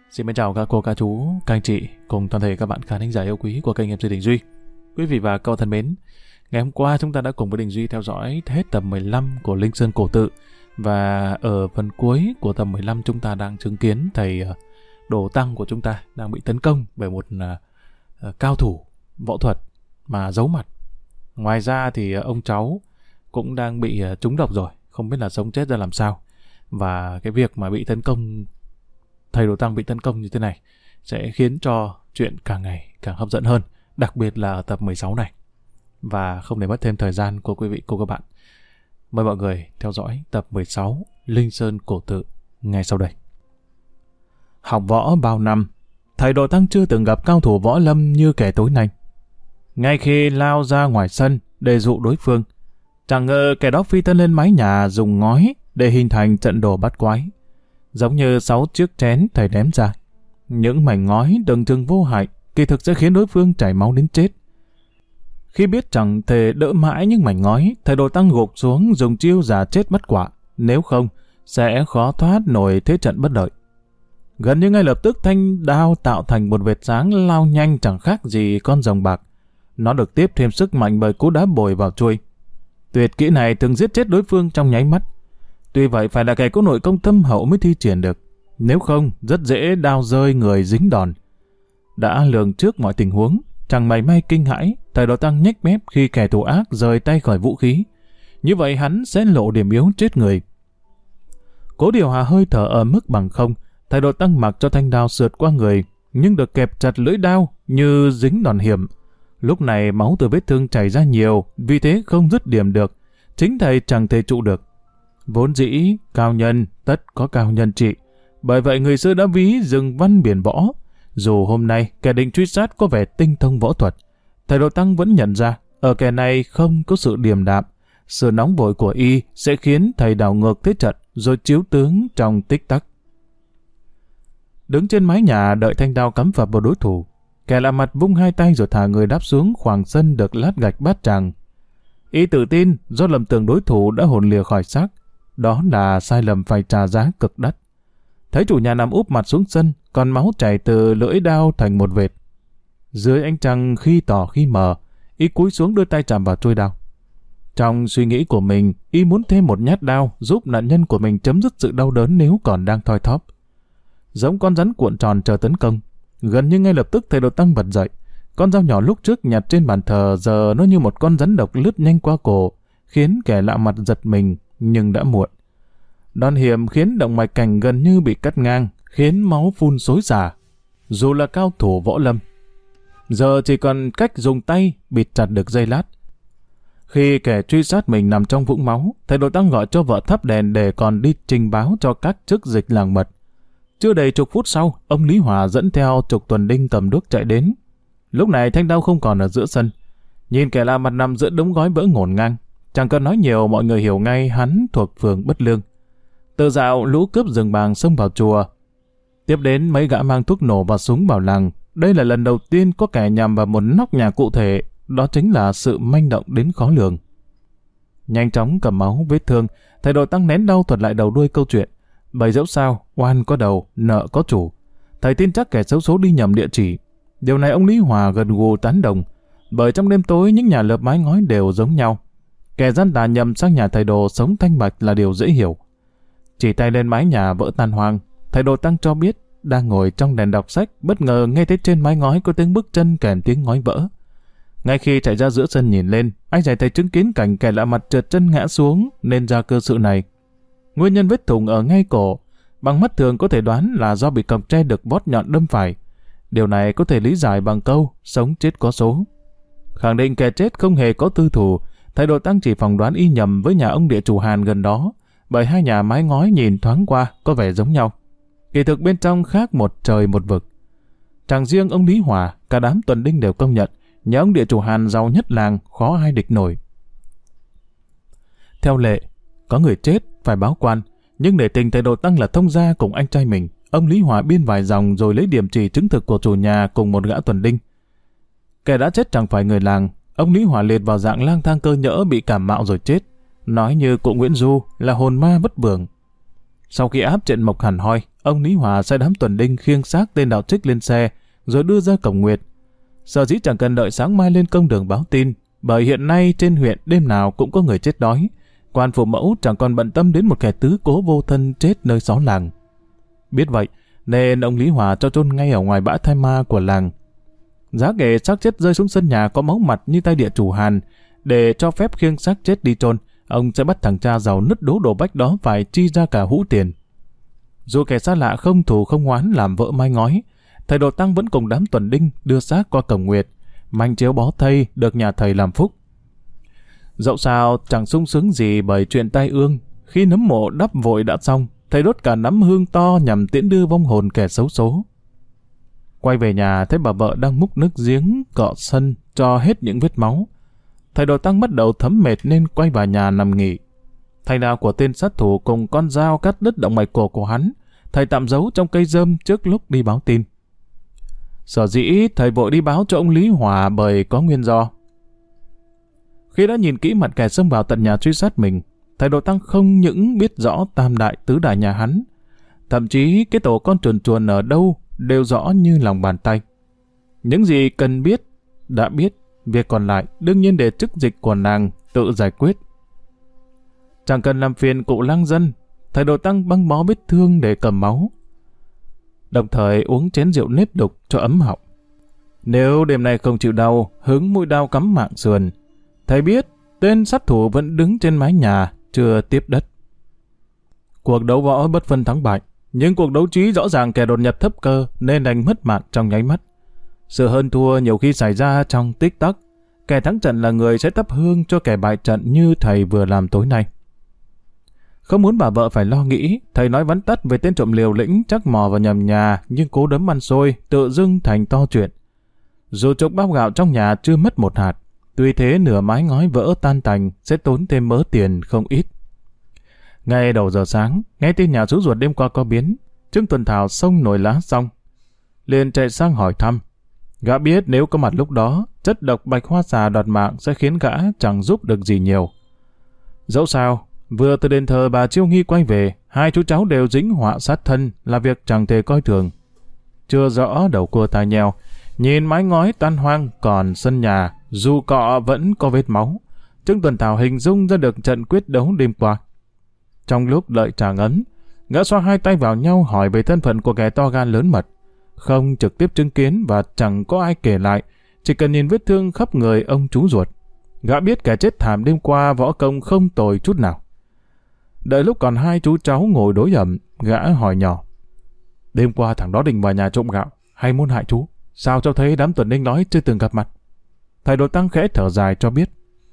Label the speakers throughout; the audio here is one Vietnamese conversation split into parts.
Speaker 1: Xin mến chào các cô, các chú, các anh chị cùng toàn thể các bạn khán thính giả yêu quý của kênh MC Đình Duy. Quý vị và các bạn thân mến, ngày hôm qua chúng ta đã cùng với Đình Duy theo dõi hết tập 15 của Linh Sơn Cổ Tự, và ở phần cuối của tập 15 chúng ta đang chứng kiến thầy Đồ Tăng của chúng ta đang bị tấn công bởi một cao thủ võ thuật mà giấu mặt. Ngoài ra thì ông cháu cũng đang bị trúng độc rồi, không biết là sống chết ra làm sao. Và cái việc mà bị tấn công, thầy Đồ Tăng bị tấn công như thế này sẽ khiến cho chuyện càng ngày càng hấp dẫn hơn, đặc biệt là ở tập 16 này. Và không để mất thêm thời gian của quý vị cô các bạn, mời mọi người theo dõi tập 16 Linh Sơn Cổ Tự ngay sau đây. Học võ bao năm, thầy Đồ Tăng chưa từng gặp cao thủ võ lâm như kẻ tối nay. Ngay khi lao ra ngoài sân để dụ đối phương, chẳng ngờ kẻ đó phi thân lên mái nhà dùng ngói để hình thành trận đồ bắt quái. Giống như 6 chiếc chén thầy ném ra. Những mảnh ngói tưởng chừng vô hại, kỳ thực sẽ khiến đối phương chảy máu đến chết. Khi biết chẳng thể đỡ mãi những mảnh ngói, thầy Đồ Tăng gục xuống dùng chiêu giả chết bắt quả, nếu không sẽ khó thoát nổi thế trận bất đợi. Gần như ngay lập tức thanh đao tạo thành một vệt sáng lao nhanh chẳng khác gì con rồng bạc. Nó được tiếp thêm sức mạnh bởi cú đá bồi vào chuôi. Tuyệt kỹ này thường giết chết đối phương trong nháy mắt. Tuy vậy phải là kẻ có nội công thâm hậu mới thi triển được, nếu không rất dễ đao rơi người dính đòn. Đã lường trước mọi tình huống, chẳng mảy may kinh hãi, thầy Đồ Tăng nhếch mép khi kẻ thù ác rời tay khỏi vũ khí. Như vậy hắn sẽ lộ điểm yếu chết người. Cố điều hòa hơi thở ở mức bằng không, thầy Đồ Tăng mặc cho thanh đao sượt qua người, nhưng được kẹp chặt lưỡi đao như dính đòn hiểm. Lúc này máu từ vết thương chảy ra nhiều, vì thế không dứt điểm được. Chính thầy chẳng thể trụ được. Vốn dĩ, cao nhân tất có cao nhân trị. Bởi vậy người xưa đã ví rừng văn biển võ. Dù hôm nay kẻ định truy sát có vẻ tinh thông võ thuật, thầy Đồ Tăng vẫn nhận ra ở kẻ này không có sự điềm đạm. Sự nóng vội của y sẽ khiến thầy đảo ngược thế trận rồi chiếu tướng trong tích tắc. Đứng trên mái nhà đợi thanh đao cắm phập vào đối thủ, kẻ lạ mặt vung hai tay rồi thả người đáp xuống khoảng sân được lát gạch bát tràng. Y tự tin do lầm tưởng đối thủ đã hồn lìa khỏi xác. Đó là sai lầm phải trả giá cực đắt. Thấy chủ nhà nằm úp mặt xuống sân, còn máu chảy từ lưỡi đao thành một vệt. Dưới ánh trăng khi tỏ khi mờ, y cúi xuống đưa tay chạm vào chuôi đao. Trong suy nghĩ của mình, y muốn thêm một nhát đao giúp nạn nhân của mình chấm dứt sự đau đớn nếu còn đang thoi thóp. Giống con rắn cuộn tròn chờ tấn công, gần như ngay lập tức thầy Đồ Tăng bật dậy. Con dao nhỏ lúc trước nhặt trên bàn thờ giờ nó như một con rắn độc lướt nhanh qua cổ, khiến kẻ lạ mặt giật mình, nhưng đã muộn. Đòn hiểm khiến động mạch cảnh gần như bị cắt ngang, khiến máu phun xối xả. Dù là cao thủ võ lâm, giờ chỉ còn cách dùng tay bịt chặt được dây lát. Khi kẻ truy sát mình nằm trong vũng máu, thầy Đồ Tăng gọi cho vợ thắp đèn để còn đi trình báo cho các chức dịch làng mật. Chưa đầy chục phút sau, ông Lý Hòa dẫn theo chục tuần đinh cầm đuốc chạy đến. Lúc này thanh đao không còn ở giữa sân. Nhìn kẻ lạ mặt nằm giữa đống gói vỡ ngổn ngang, chẳng cần nói nhiều mọi người hiểu ngay hắn thuộc phường Bất Lương. Từ dạo lũ cướp rừng bàng xông vào chùa. Tiếp đến mấy gã mang thuốc nổ và súng vào làng. Đây là lần đầu tiên có kẻ nhằm vào một nóc nhà cụ thể, đó chính là sự manh động đến khó lường. Nhanh chóng cầm máu vết thương, thầy Đồ Tăng nén đau thuật lại đầu đuôi câu chuyện. Bởi dẫu sao, oan có đầu, nợ có chủ. Thầy tin chắc kẻ xấu số đi nhầm địa chỉ. Điều này ông Lý Hòa gần gù tán đồng, bởi trong đêm tối những nhà lợp mái ngói đều giống nhau. Kẻ gian tà nhầm sang nhà thầy Đồ sống thanh bạch là điều dễ hiểu. Chỉ tay lên mái nhà vỡ tan hoang, thầy Đồ Tăng cho biết đang ngồi trong đèn đọc sách, bất ngờ nghe thấy trên mái ngói có tiếng bước chân kèm tiếng ngói vỡ. Ngay khi chạy ra giữa sân nhìn lên, anh giải thấy chứng kiến cảnh kẻ lạ mặt trượt chân ngã xuống nên ra cơ sự này. Nguyên nhân vết thủng ở ngay cổ, bằng mắt thường có thể đoán là do bị cọc tre được vót nhọn đâm phải. Điều này có thể lý giải bằng câu sống chết có số. Khẳng định kẻ chết không hề có tư thù, thầy Đồ Tăng chỉ phỏng đoán y nhầm với nhà ông địa chủ Hàn gần đó, bởi hai nhà mái ngói nhìn thoáng qua có vẻ giống nhau. Kỳ thực bên trong khác một trời một vực. Chẳng riêng ông Lý Hòa, cả đám tuần đinh đều công nhận nhà ông địa chủ Hàn giàu nhất làng, khó ai địch nổi. Theo lệ, có người chết phải báo quan, nhưng để tình thầy Đồ Tăng là thông gia cùng anh trai mình, ông Lý Hòa biên vài dòng rồi lấy điểm chỉ chứng thực của chủ nhà cùng một gã tuần đinh. Kẻ đã chết chẳng phải người làng, ông Lý Hòa liệt vào dạng lang thang cơ nhỡ bị cảm mạo rồi chết. Nói như cụ Nguyễn Du là hồn ma bất bường. Sau khi áp trận mộc hẳn hoi, ông Lý Hòa sai đám tuần đinh khiêng xác tên Đạo Trích lên xe, rồi đưa ra cổng Nguyệt. Sở dĩ chẳng cần đợi sáng mai lên công đường báo tin, bởi hiện nay trên huyện đêm nào cũng có người chết đói. Quan phụ mẫu chẳng còn bận tâm đến một kẻ tứ cố vô thân chết nơi xó làng. Biết vậy, nên ông Lý Hòa cho chôn ngay ở ngoài bãi thai ma của làng. Giá kể xác chết rơi xuống sân nhà có máu mặt như tay địa chủ Hàn, để cho phép khiêng xác chết đi chôn, ông sẽ bắt thằng cha giàu nứt đố đổ bách đó phải chi ra cả hũ tiền. Dù kẻ xa lạ không thù không oán làm vỡ mái ngói, thầy Đồ Tăng vẫn cùng đám tuần đinh đưa xác qua cổng Nguyệt, manh chiếu bó thây được nhà thầy làm phúc. Dẫu sao chẳng sung sướng gì bởi chuyện tai ương, khi nấm mộ đắp vội đã xong, thầy đốt cả nắm hương to nhằm tiễn đưa vong hồn kẻ xấu số. Quay về nhà thấy bà vợ đang múc nước giếng cọ sân cho hết những vết máu. Thầy Đồ Tăng bắt đầu thấm mệt nên quay vào nhà nằm nghỉ. Thầy đào của tên sát thủ cùng con dao cắt đứt động mạch cổ của hắn, thầy tạm giấu trong cây rơm trước lúc đi báo tin. Sở dĩ thầy vội đi báo cho ông Lý Hòa bởi có nguyên do. Khi đã nhìn kỹ mặt kẻ xông vào tận nhà truy sát mình, thầy Đồ Tăng không những biết rõ tam đại tứ đại nhà hắn, thậm chí cái tổ con chuồn chuồn ở đâu đều rõ như lòng bàn tay. Những gì cần biết đã biết, việc còn lại đương nhiên để chức dịch của nàng tự giải quyết. Chẳng cần làm phiền cụ lang dân, thầy Đồ Tăng băng bó vết thương để cầm máu, đồng thời uống chén rượu nếp đục cho ấm họng. Nếu đêm nay không chịu đau, hứng mũi đau cắm mạng sườn, thầy biết tên sát thủ vẫn đứng trên mái nhà, chưa tiếp đất. Cuộc đấu võ bất phân thắng bại, nhưng cuộc đấu trí rõ ràng kẻ đột nhập thấp cơ nên đành mất mạng trong nháy mắt. Sự hơn thua nhiều khi xảy ra trong tích tắc, kẻ thắng trận là người sẽ thắp hương cho kẻ bại trận như thầy vừa làm tối nay. Không muốn bà vợ phải lo nghĩ, thầy nói vắn tắt về tên trộm liều lĩnh chắc mò vào nhầm nhà nhưng cố đấm ăn xôi, tự dưng thành to chuyện. Dù chục bao gạo trong nhà chưa mất một hạt, tuy thế nửa mái ngói vỡ tan tành sẽ tốn thêm mớ tiền không ít. Ngay đầu giờ sáng, nghe tin nhà chú ruột đêm qua có biến, Trương Tuần Thảo xông nồi lá xong, liền chạy sang hỏi thăm. Gã biết nếu có mặt lúc đó, chất độc bạch hoa xà đoạt mạng sẽ khiến gã chẳng giúp được gì nhiều. Dẫu sao, vừa từ đền thờ bà Chiêu Nghi quay về, hai chú cháu đều dính họa sát thân là việc chẳng thể coi thường. Chưa rõ đầu cua tai nheo, nhìn mái ngói tan hoang còn sân nhà, dù cọ vẫn có vết máu. Trương Tuần Thảo hình dung ra được trận quyết đấu đêm qua. Trong lúc đợi trà ngấn, gã xoa hai tay vào nhau hỏi về thân phận của kẻ to gan lớn mật. Không trực tiếp chứng kiến và chẳng có ai kể lại, chỉ cần nhìn vết thương khắp người ông chú ruột. Gã biết kẻ chết thảm đêm qua võ công không tồi chút nào. Đợi lúc còn hai chú cháu ngồi đối ẩm, gã hỏi nhỏ. Đêm qua thằng đó định vào nhà trộm gạo, hay muốn hại chú? Sao cho thấy đám tuần đinh nói chưa từng gặp mặt? Thầy Đồ Tăng khẽ thở dài cho biết.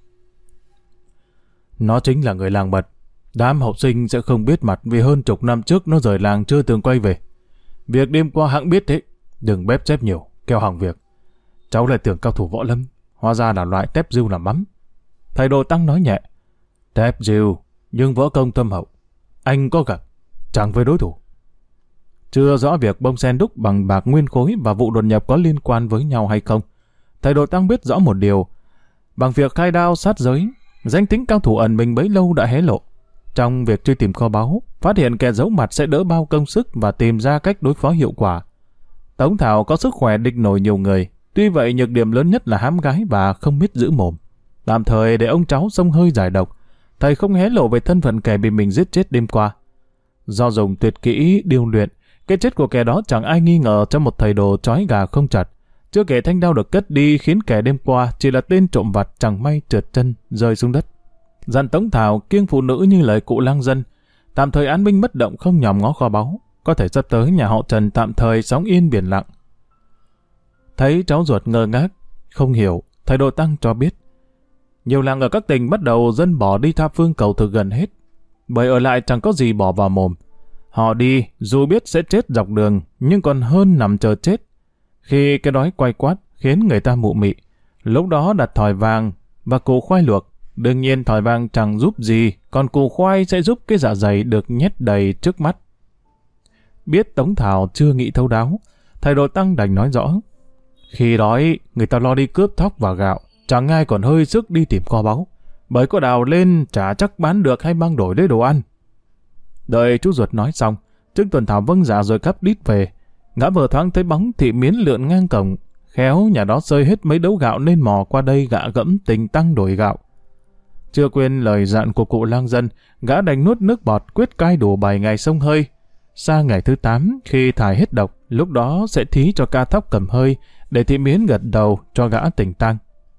Speaker 1: Nó chính là người làng mật. Đám học sinh sẽ không biết mặt vì hơn chục năm trước nó rời làng chưa từng quay về. Việc đêm qua hãng biết thế, đừng bếp xếp nhiều, keo hỏng việc. Cháu lại tưởng cao thủ võ lâm, hóa ra là loại tép diêu làm mắm. Thầy Đồ Tăng nói nhẹ. Tép diêu, nhưng võ công thâm hậu. Anh có gặp, chẳng với đối thủ. Chưa rõ việc bông sen đúc bằng bạc nguyên khối và vụ đột nhập có liên quan với nhau hay không. Thầy Đồ Tăng biết rõ một điều. Bằng việc khai đao sát giới, danh tính cao thủ ẩn mình bấy lâu đã hé lộ. Trong việc truy tìm kho báu, phát hiện kẻ giấu mặt sẽ đỡ bao công sức và tìm ra cách đối phó hiệu quả. Tống Thảo có sức khỏe địch nổi nhiều người, tuy vậy nhược điểm lớn nhất là hám gái và không biết giữ mồm. Tạm thời để ông cháu xông hơi giải độc, thầy không hé lộ về thân phận kẻ bị mình giết chết đêm qua. Do dùng tuyệt kỹ điêu luyện, cái chết của kẻ đó chẳng ai nghi ngờ trong một thầy đồ trói gà không chặt. Chưa kể thanh đao được cất đi khiến kẻ đêm qua chỉ là tên trộm vặt chẳng may trượt chân rơi xuống đất. Dặn Tống Thảo kiêng phụ nữ như lời cụ lang dân, tạm thời an binh bất động không nhòm ngó kho báu, có thể sắp tới nhà họ Trần tạm thời sóng yên biển lặng. Thấy cháu ruột ngơ ngác, không hiểu, thầy Đồ Tăng cho biết. Nhiều làng ở các tỉnh bắt đầu dân bỏ đi tha phương cầu thực gần hết, bởi ở lại chẳng có gì bỏ vào mồm. Họ đi, dù biết sẽ chết dọc đường, nhưng còn hơn nằm chờ chết. Khi cái đói quay quát khiến người ta mụ mị, lúc đó đặt thỏi vàng và củ khoai luộc. Đương nhiên thỏi vàng chẳng giúp gì, còn củ khoai sẽ giúp cái dạ dày được nhét đầy trước mắt. Biết Tống Thảo chưa nghĩ thấu đáo, thầy Đồ Tăng đành nói rõ. Khi đói, người ta lo đi cướp thóc và gạo, chẳng ai còn hơi sức đi tìm kho báu, bởi có đào lên chả chắc bán được hay mang đổi lấy đồ ăn. Đợi chú ruột nói xong, Trương Tuần Thảo vâng dạ rồi cắp đít về. Gã vừa thoáng thấy bóng Thị Miến lượn ngang cổng, khéo nhà đó xơi hết mấy đấu gạo nên mò qua đây gạ gẫm tình tăng đổi gạo. Chưa quên lời dặn của cụ lang dân, gã đành nuốt nước bọt quyết cai đủ 7 ngày xông hơi. Sang ngày thứ 8, khi thải hết độc, lúc đó sẽ thí cho ca thóc cầm hơi, để Thị Miến gật đầu cho gã tỉnh tang.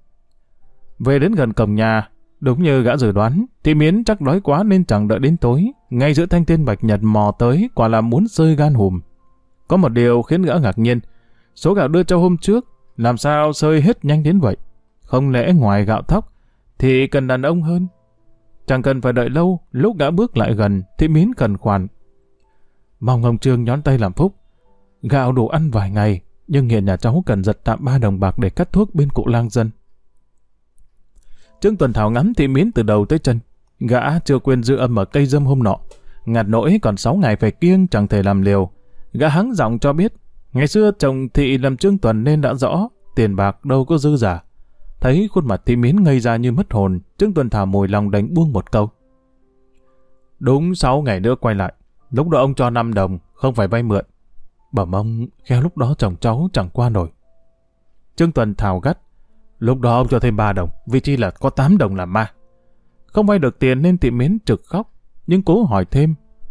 Speaker 1: Về đến gần cổng nhà, đúng như gã dự đoán, Thị Miến chắc đói quá nên chẳng đợi đến tối, ngay giữa thanh thiên bạch nhật mò tới, quả là muốn sơi gan hùm. Có một điều khiến gã ngạc nhiên, số gạo đưa cho hôm trước, làm sao sơi hết nhanh đến vậy? Không lẽ ngoài gạo thóc, thì cần đàn ông hơn? Chẳng cần phải đợi lâu, lúc gã bước lại gần, Thị Miến khẩn khoản. Mong ông Trương nhón tay làm phúc. Gạo đủ ăn vài ngày, nhưng hiện nhà cháu cần giật tạm 3 đồng bạc để cắt thuốc bên cụ lang dân. Trương Tuần Thảo ngắm Thị Miến từ đầu tới chân. Gã chưa quên dư âm ở cây dâm hôm nọ. Ngặt nỗi còn 6 ngày phải kiêng chẳng thể làm liều. Gã hắng giọng cho biết, ngày xưa chồng Thị làm Trương Tuần nên đã rõ, tiền bạc đâu có dư giả. Thấy khuôn mặt Thị Miến ngây ra như mất hồn, Trương Tuần Thảo mồi lòng đánh buông một câu. Đúng 6 ngày nữa quay lại, lúc đó ông cho 5 đồng, không phải vay mượn. Bẩm ông, khéo lúc đó chồng cháu chẳng qua nổi. Trương Tuần Thảo gắt, lúc đó ông cho thêm 3 đồng, vì chi là có 8 đồng làm ma. Không vay được tiền nên Thị Miến trực khóc, nhưng cố hỏi thêm.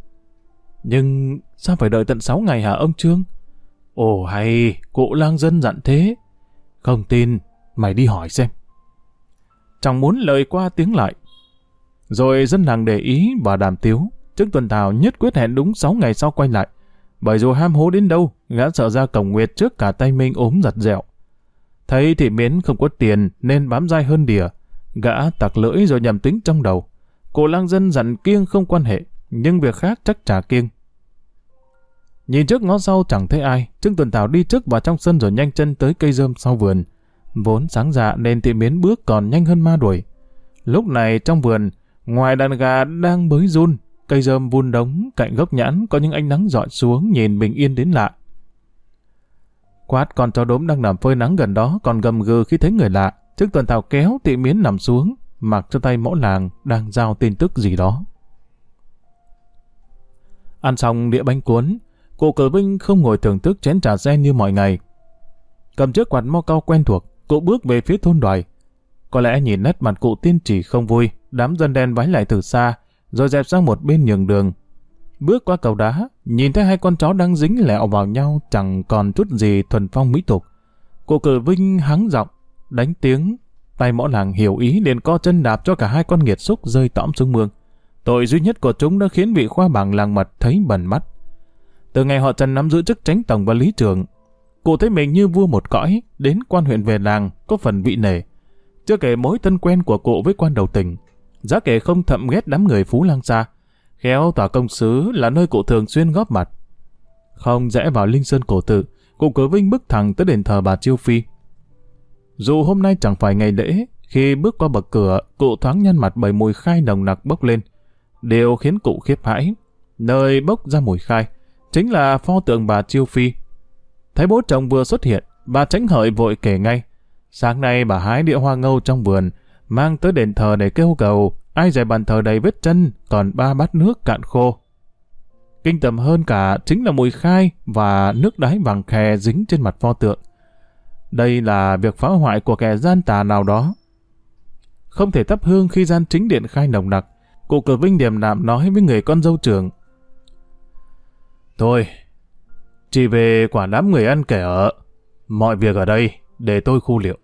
Speaker 1: Nhưng sao phải đợi tận 6 ngày hả ông Trương? Ồ hay, cụ lang dân dặn thế. Không tin, mày đi hỏi xem. Chẳng muốn lời qua tiếng lại. Rồi dân làng để ý và đàm tiếu, Trương Tuần Thảo nhất quyết hẹn đúng 6 ngày sau quay lại. Bởi dù ham hố đến đâu, gã sợ ra cổng nguyệt trước cả tay Minh ốm giặt dẹo. Thấy Thị Miến không có tiền nên bám dai hơn đìa. Gã tặc lưỡi rồi nhầm tính trong đầu. Cụ lang dân dặn kiêng không quan hệ, nhưng việc khác chắc chả kiêng. Nhìn trước ngó sau chẳng thấy ai, Trương Tuần Thảo đi trước vào trong sân rồi nhanh chân tới cây rơm sau vườn. Vốn sáng dạ nên Thị Miến bước còn nhanh hơn ma đuổi. Lúc này trong vườn, ngoài đàn gà đang bới run, cây rơm vun đống cạnh gốc nhãn có những ánh nắng rọi xuống nhìn bình yên đến lạ. Quát con chó đốm đang nằm phơi nắng gần đó còn gầm gừ khi thấy người lạ. Trương Tuần Thảo kéo Thị Miến nằm xuống, mặc cho tay mẫu làng đang giao tin tức gì đó. Ăn xong đĩa bánh cuốn, cụ Cử Vinh không ngồi thưởng thức chén trà sen như mọi ngày. Cầm chiếc quạt mo cao quen thuộc, cụ bước về phía thôn Đoài. Có lẽ nhìn nét mặt cụ tiên trì không vui, đám dân đen vái lại từ xa, rồi dẹp sang một bên nhường đường. Bước qua cầu đá, nhìn thấy 2 con chó đang dính lẹo vào nhau chẳng còn chút gì thuần phong mỹ tục. Cụ Cử Vinh hắng giọng, đánh tiếng, tay mõ làng hiểu ý liền co chân đạp cho cả 2 con nghiệt xúc rơi tõm xuống mương. Tội duy nhất của chúng đã khiến vị khoa bảng làng mật thấy bẩn mắt. Từ ngày họ Trần nắm giữ chức chánh tổng và lý trưởng, cụ thấy mình như vua một cõi, đến quan huyện về làng có phần vị nể. Chưa kể mối thân quen của cụ với quan đầu tỉnh, giá kể không thậm ghét đám người Phú Lang xa, khéo tòa công xứ là nơi cụ thường xuyên góp mặt. Không rẽ vào Linh Sơn Cổ Tự, cụ Cử Vinh bước thẳng tới đền thờ bà Chiêu Phi. Dù hôm nay chẳng phải ngày lễ, khi bước qua bậc cửa, cụ thoáng nhăn mặt bởi mùi khai nồng nặc bốc lên. Điều khiến cụ khiếp hãi, nơi bốc ra mùi khai chính là pho tượng bà Chiêu Phi. Thấy bố chồng vừa xuất hiện, bà Chánh Hợi vội kể ngay. Sáng nay bà hái đĩa hoa ngâu trong vườn, mang tới đền thờ để kêu cầu, ai dè bàn thờ đầy vết chân, còn 3 bát nước cạn khô. Kinh tởm hơn cả chính là mùi khai và nước đái vàng khè dính trên mặt pho tượng. Đây là việc phá hoại của kẻ gian tà nào đó. Không thể thắp hương khi gian chính điện khai nồng nặc, cụ Cử Vinh điềm đạm nói với người con dâu trưởng. Thôi, chỉ về quản đám người ăn kẻ ở, mọi việc ở đây để tôi khu liệu.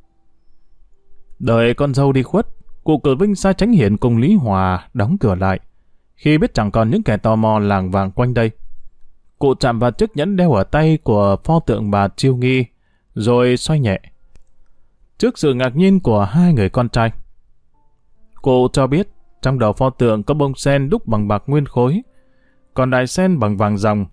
Speaker 1: Đợi con dâu đi khuất, cụ Cử Vinh sai Chánh Hiển cùng Lý Hòa đóng cửa lại. Khi biết chẳng còn những kẻ tò mò làng vàng quanh đây, cụ chạm vào chiếc nhẫn đeo ở tay của pho tượng bà Chiêu Nghi, rồi xoay nhẹ. Trước sự ngạc nhiên của 2 người con trai, cụ cho biết trong đầu pho tượng có bông sen đúc bằng bạc nguyên khối, còn đài sen bằng vàng ròng.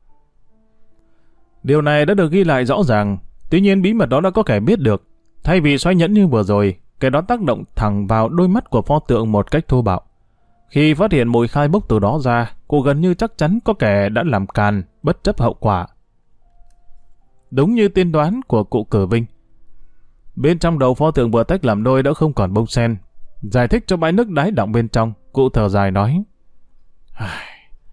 Speaker 1: Điều này đã được ghi lại rõ ràng, tuy nhiên bí mật đó đã có kẻ biết được. Thay vì xoay nhẫn như vừa rồi, kẻ đó tác động thẳng vào đôi mắt của pho tượng một cách thô bạo. Khi phát hiện mùi khai bốc từ đó ra, cô gần như chắc chắn có kẻ đã làm càn, bất chấp hậu quả. Đúng như tiên đoán của cụ Cử Vinh, bên trong đầu pho tượng vừa tách làm đôi đã không còn bông sen. Giải thích cho bãi nước đáy đọng bên trong, cụ thở dài nói: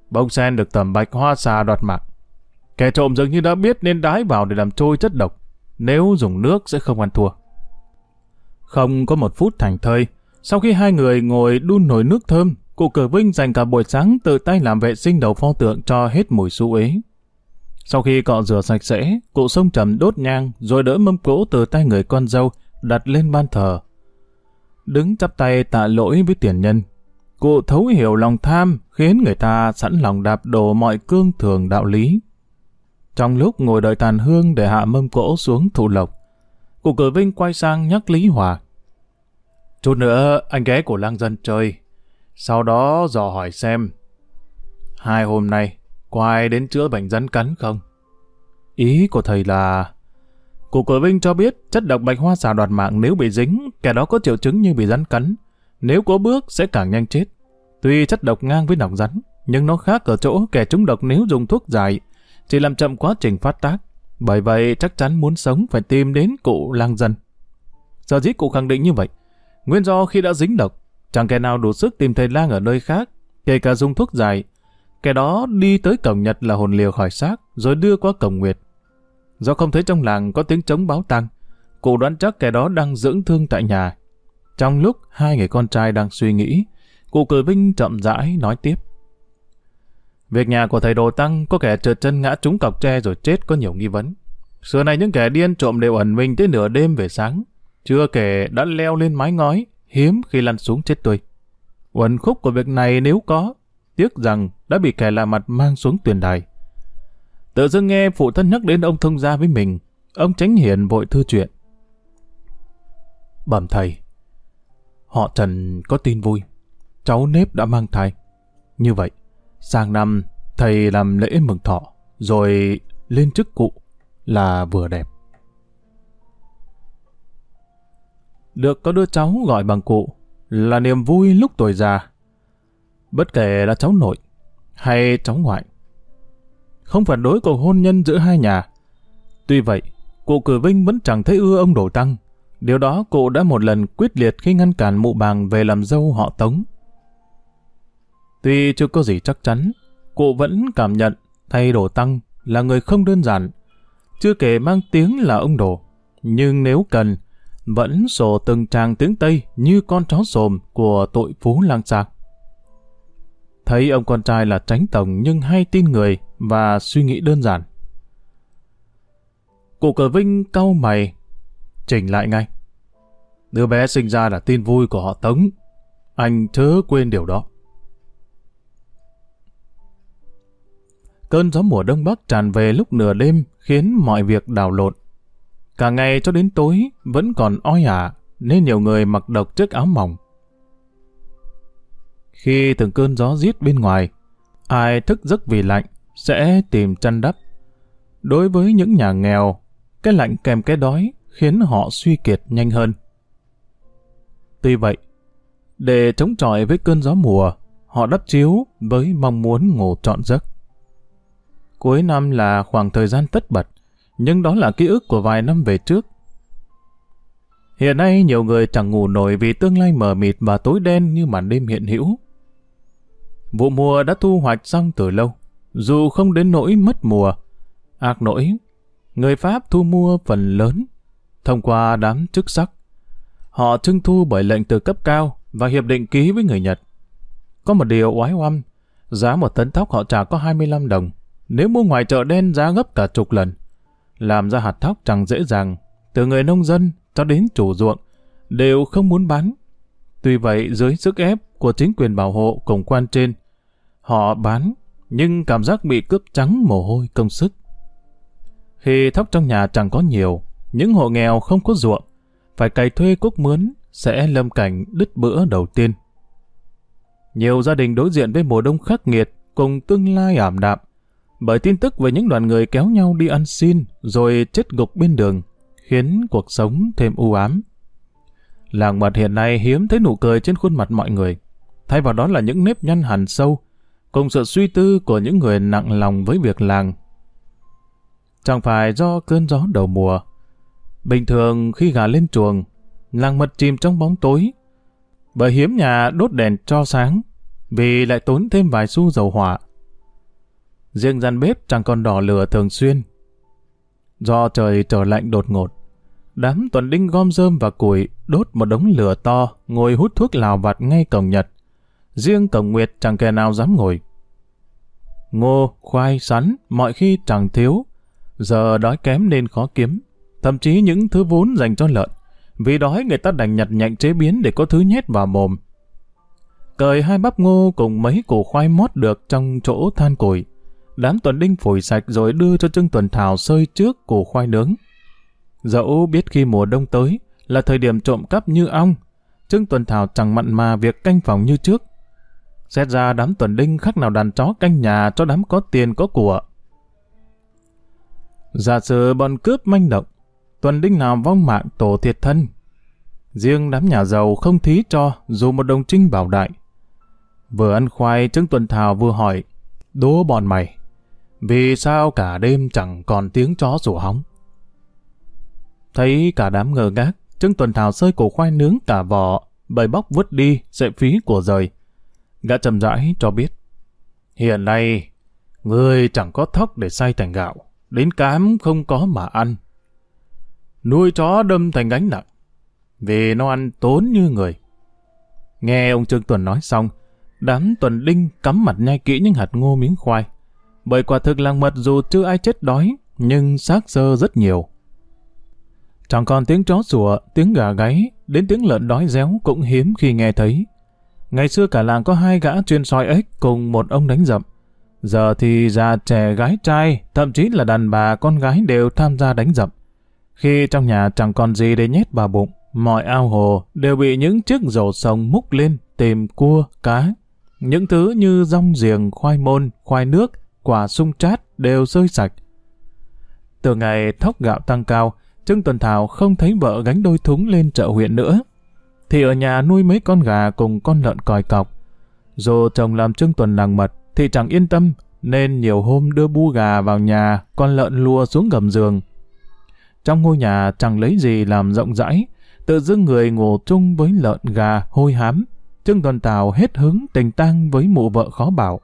Speaker 1: Bông sen được tẩm bạch hoa xà đoạt mạng. Kẻ trộm dường như đã biết nên đái vào để làm trôi chất độc. Nếu dùng nước sẽ không ăn thua. Không có một phút thảnh thơi, sau khi hai người ngồi đun nồi nước thơm, cụ Cử Vinh dành cả buổi sáng tự tay làm vệ sinh đầu pho tượng cho hết mùi xú uế. Sau khi cọ rửa sạch sẽ, cụ xông trầm đốt nhang rồi đỡ mâm cỗ từ tay người con dâu đặt lên ban thờ. Đứng chắp tay tạ lỗi với tiền nhân, cụ thấu hiểu lòng tham khiến người ta sẵn lòng đạp đổ mọi cương thường đạo lý. Trong lúc ngồi đợi tàn hương để hạ mâm cỗ xuống thụ lộc, cụ Cử Vinh quay sang nhắc Lý Hòa. Chút nữa anh ghé của lang dân chơi, sau đó dò hỏi xem 2 hôm nay có ai đến chữa bệnh rắn cắn không? Ý của thầy là... Cụ Cử Vinh cho biết chất độc bạch hoa xà đoạt mạng nếu bị dính, kẻ đó có triệu chứng như bị rắn cắn. Nếu có bước sẽ càng nhanh chết. Tuy chất độc ngang với nọc rắn, nhưng nó khác ở chỗ kẻ trúng độc nếu dùng thuốc giải chỉ làm chậm quá trình phát tác. Bởi vậy chắc chắn muốn sống phải tìm đến cụ lang dân. Sở dĩ cụ khẳng định như vậy, nguyên do khi đã dính độc, chẳng kẻ nào đủ sức tìm thầy lang ở nơi khác, kể cả dùng thuốc giải. Kẻ đó đi tới cổng Nhật là hồn liều khỏi xác, rồi đưa qua cổng Nguyệt. Do không thấy trong làng có tiếng trống báo tang, cụ đoán chắc kẻ đó đang dưỡng thương tại nhà. Trong lúc hai người con trai đang suy nghĩ, cụ Cử Vinh chậm rãi nói tiếp. Việc nhà của thầy Đồ Tăng có kẻ trượt chân ngã trúng cọc tre rồi chết có nhiều nghi vấn. Xưa này những kẻ điên trộm đều ẩn mình tới nửa đêm về sáng, chưa kể đã leo lên mái ngói, hiếm khi lăn xuống chết tươi. Uẩn khúc của việc này nếu có, tiếc rằng đã bị kẻ lạ mặt mang xuống tuyền đài. Tự dưng nghe phụ thân nhắc đến ông thông gia với mình, ông Chánh Hiền vội thư chuyện. Bẩm thầy, họ Trần có tin vui, cháu Nếp đã mang thai. Như vậy, sang năm thầy làm lễ mừng thọ, rồi lên chức cụ là vừa đẹp. Được có đứa cháu gọi bằng cụ là niềm vui lúc tuổi già, bất kể là cháu nội hay cháu ngoại. Không phản đối cuộc hôn nhân giữa hai nhà. Tuy vậy, cụ Cử Vinh vẫn chẳng thấy ưa ông Đồ Tăng. Điều đó cụ đã một lần quyết liệt khi ngăn cản mụ Bàng về làm dâu họ Tống. Tuy chưa có gì chắc chắn, cụ vẫn cảm nhận thầy Đồ Tăng là người không đơn giản, chưa kể mang tiếng là ông Đồ. Nhưng nếu cần, vẫn sổ từng tràng tiếng Tây như con chó xồm của tội phú lang sạc. Thấy ông con trai là Tránh Tổng nhưng hay tin người và suy nghĩ đơn giản, cụ Cử Vinh cau mày, chỉnh lại ngay. Đứa bé sinh ra là tin vui của họ Tống, anh chớ quên điều đó. Cơn gió mùa đông bắc tràn về lúc nửa đêm khiến mọi việc đảo lộn. Cả ngày cho đến tối vẫn còn oi ả nên nhiều người mặc độc chiếc áo mỏng. Khi từng cơn gió rít bên ngoài, ai thức giấc vì lạnh sẽ tìm chăn đắp. Đối với những nhà nghèo, cái lạnh kèm cái đói khiến họ suy kiệt nhanh hơn. Tuy vậy, để chống chọi với cơn gió mùa, họ đắp chiếu với mong muốn ngủ trọn giấc. Cuối năm là khoảng thời gian tất bật, nhưng đó là ký ức của vài năm về trước. Hiện nay nhiều người chẳng ngủ nổi vì tương lai mờ mịt và tối đen như màn đêm hiện hữu. Vụ mùa đã thu hoạch xong từ lâu, dù không đến nỗi mất mùa. Ác nỗi, người Pháp thu mua phần lớn thông qua đám chức sắc. Họ trưng thu bởi lệnh từ cấp cao và hiệp định ký với người Nhật. Có một điều oái oăm, giá một tấn thóc họ trả có 25 đồng. Nếu mua ngoài chợ đen giá gấp cả chục lần. Làm ra hạt thóc chẳng dễ dàng, từ người nông dân cho đến chủ ruộng đều không muốn bán. Tuy vậy dưới sức ép của chính quyền bảo hộ cùng quan trên, họ bán nhưng cảm giác bị cướp trắng mồ hôi công sức. Khi thóc trong nhà chẳng có nhiều, những hộ nghèo không có ruộng, phải cày thuê cuốc mướn sẽ lâm cảnh đứt bữa đầu tiên. Nhiều gia đình đối diện với mùa đông khắc nghiệt cùng tương lai ảm đạm, bởi tin tức về những đoàn người kéo nhau đi ăn xin rồi chết gục bên đường, khiến cuộc sống thêm u ám. Làng mật hiện nay hiếm thấy nụ cười trên khuôn mặt mọi người, thay vào đó là những nếp nhăn hằn sâu, cùng sự suy tư của những người nặng lòng với việc làng. Chẳng phải do cơn gió đầu mùa. Bình thường khi gà lên chuồng, làng mật chìm trong bóng tối, bởi hiếm nhà đốt đèn cho sáng, vì lại tốn thêm vài xu dầu hỏa. Riêng gian bếp chẳng còn đỏ lửa thường xuyên. Do trời trở lạnh đột ngột, đám tuần đinh gom rơm và củi đốt một đống lửa to, ngồi hút thuốc lào vặt ngay cổng Nhật. Riêng cổng Nguyệt chẳng kẻ nào dám ngồi. Ngô, khoai, sắn mọi khi chẳng thiếu, giờ đói kém nên khó kiếm. Thậm chí những thứ vốn dành cho lợn, vì đói người ta đành nhặt nhạnh chế biến để có thứ nhét vào mồm. Cởi 2 bắp ngô cùng mấy củ khoai mót được trong chỗ than củi, đám tuần đinh phủi sạch rồi đưa cho Trương Tuần Thảo xơi trước củ khoai nướng. Dẫu biết khi mùa đông tới là thời điểm trộm cắp như ong, Trương Tuần Thảo chẳng mặn mà việc canh phòng như trước. Xét ra đám tuần đinh khác nào đàn chó canh nhà cho đám có tiền có của. Giả sử bọn cướp manh động, tuần đinh nào vong mạng tổ thiệt thân. Riêng đám nhà giàu không thí cho dù một đồng trinh bảo đại. Vừa ăn khoai, Trương Tuần Thảo vừa hỏi, đố bọn mày, vì sao cả đêm chẳng còn tiếng chó sủa hóng? Thấy cả đám ngơ ngác, Trương Tuần Thảo xơi củ khoai nướng cả vỏ, bày bóc vứt đi, sệ phí của rời. Gã chậm rãi cho biết, hiện nay, người chẳng có thóc để xay thành gạo, đến cám không có mà ăn. Nuôi chó đâm thành gánh nặng, vì nó ăn tốn như người. Nghe ông Trương Tuần nói xong, đám tuần đinh cắm mặt nhai kỹ những hạt ngô miếng khoai. Bởi quả thực làng mật dù chưa ai chết đói, nhưng xác xơ rất nhiều. Chẳng còn tiếng chó sủa, tiếng gà gáy, đến tiếng lợn đói réo cũng hiếm khi nghe thấy. Ngày xưa cả làng có 2 gã chuyên soi ếch cùng một ông đánh dậm. Giờ thì già trẻ gái trai, thậm chí là đàn bà con gái đều tham gia đánh dậm. Khi trong nhà chẳng còn gì để nhét vào bụng, mọi ao hồ đều bị những chiếc rổ sồng múc lên tìm cua, cá. Những thứ như rong giềng, khoai môn, khoai nước, quả sung chát đều rơi sạch. Từ ngày thóc gạo tăng cao, Trương Tuần Thảo không thấy vợ gánh đôi thúng lên chợ huyện nữa, thì ở nhà nuôi mấy con gà cùng con lợn còi cọc. Dù chồng làm Trương Tuần làng mật thì chẳng yên tâm, nên nhiều hôm đưa bu gà vào nhà, con lợn lùa xuống gầm giường. Trong ngôi nhà chẳng lấy gì làm rộng rãi, tự dưng người ngủ chung với lợn gà hôi hám. Trương Tuần Thảo hết hứng tình tang với mụ vợ khó bảo.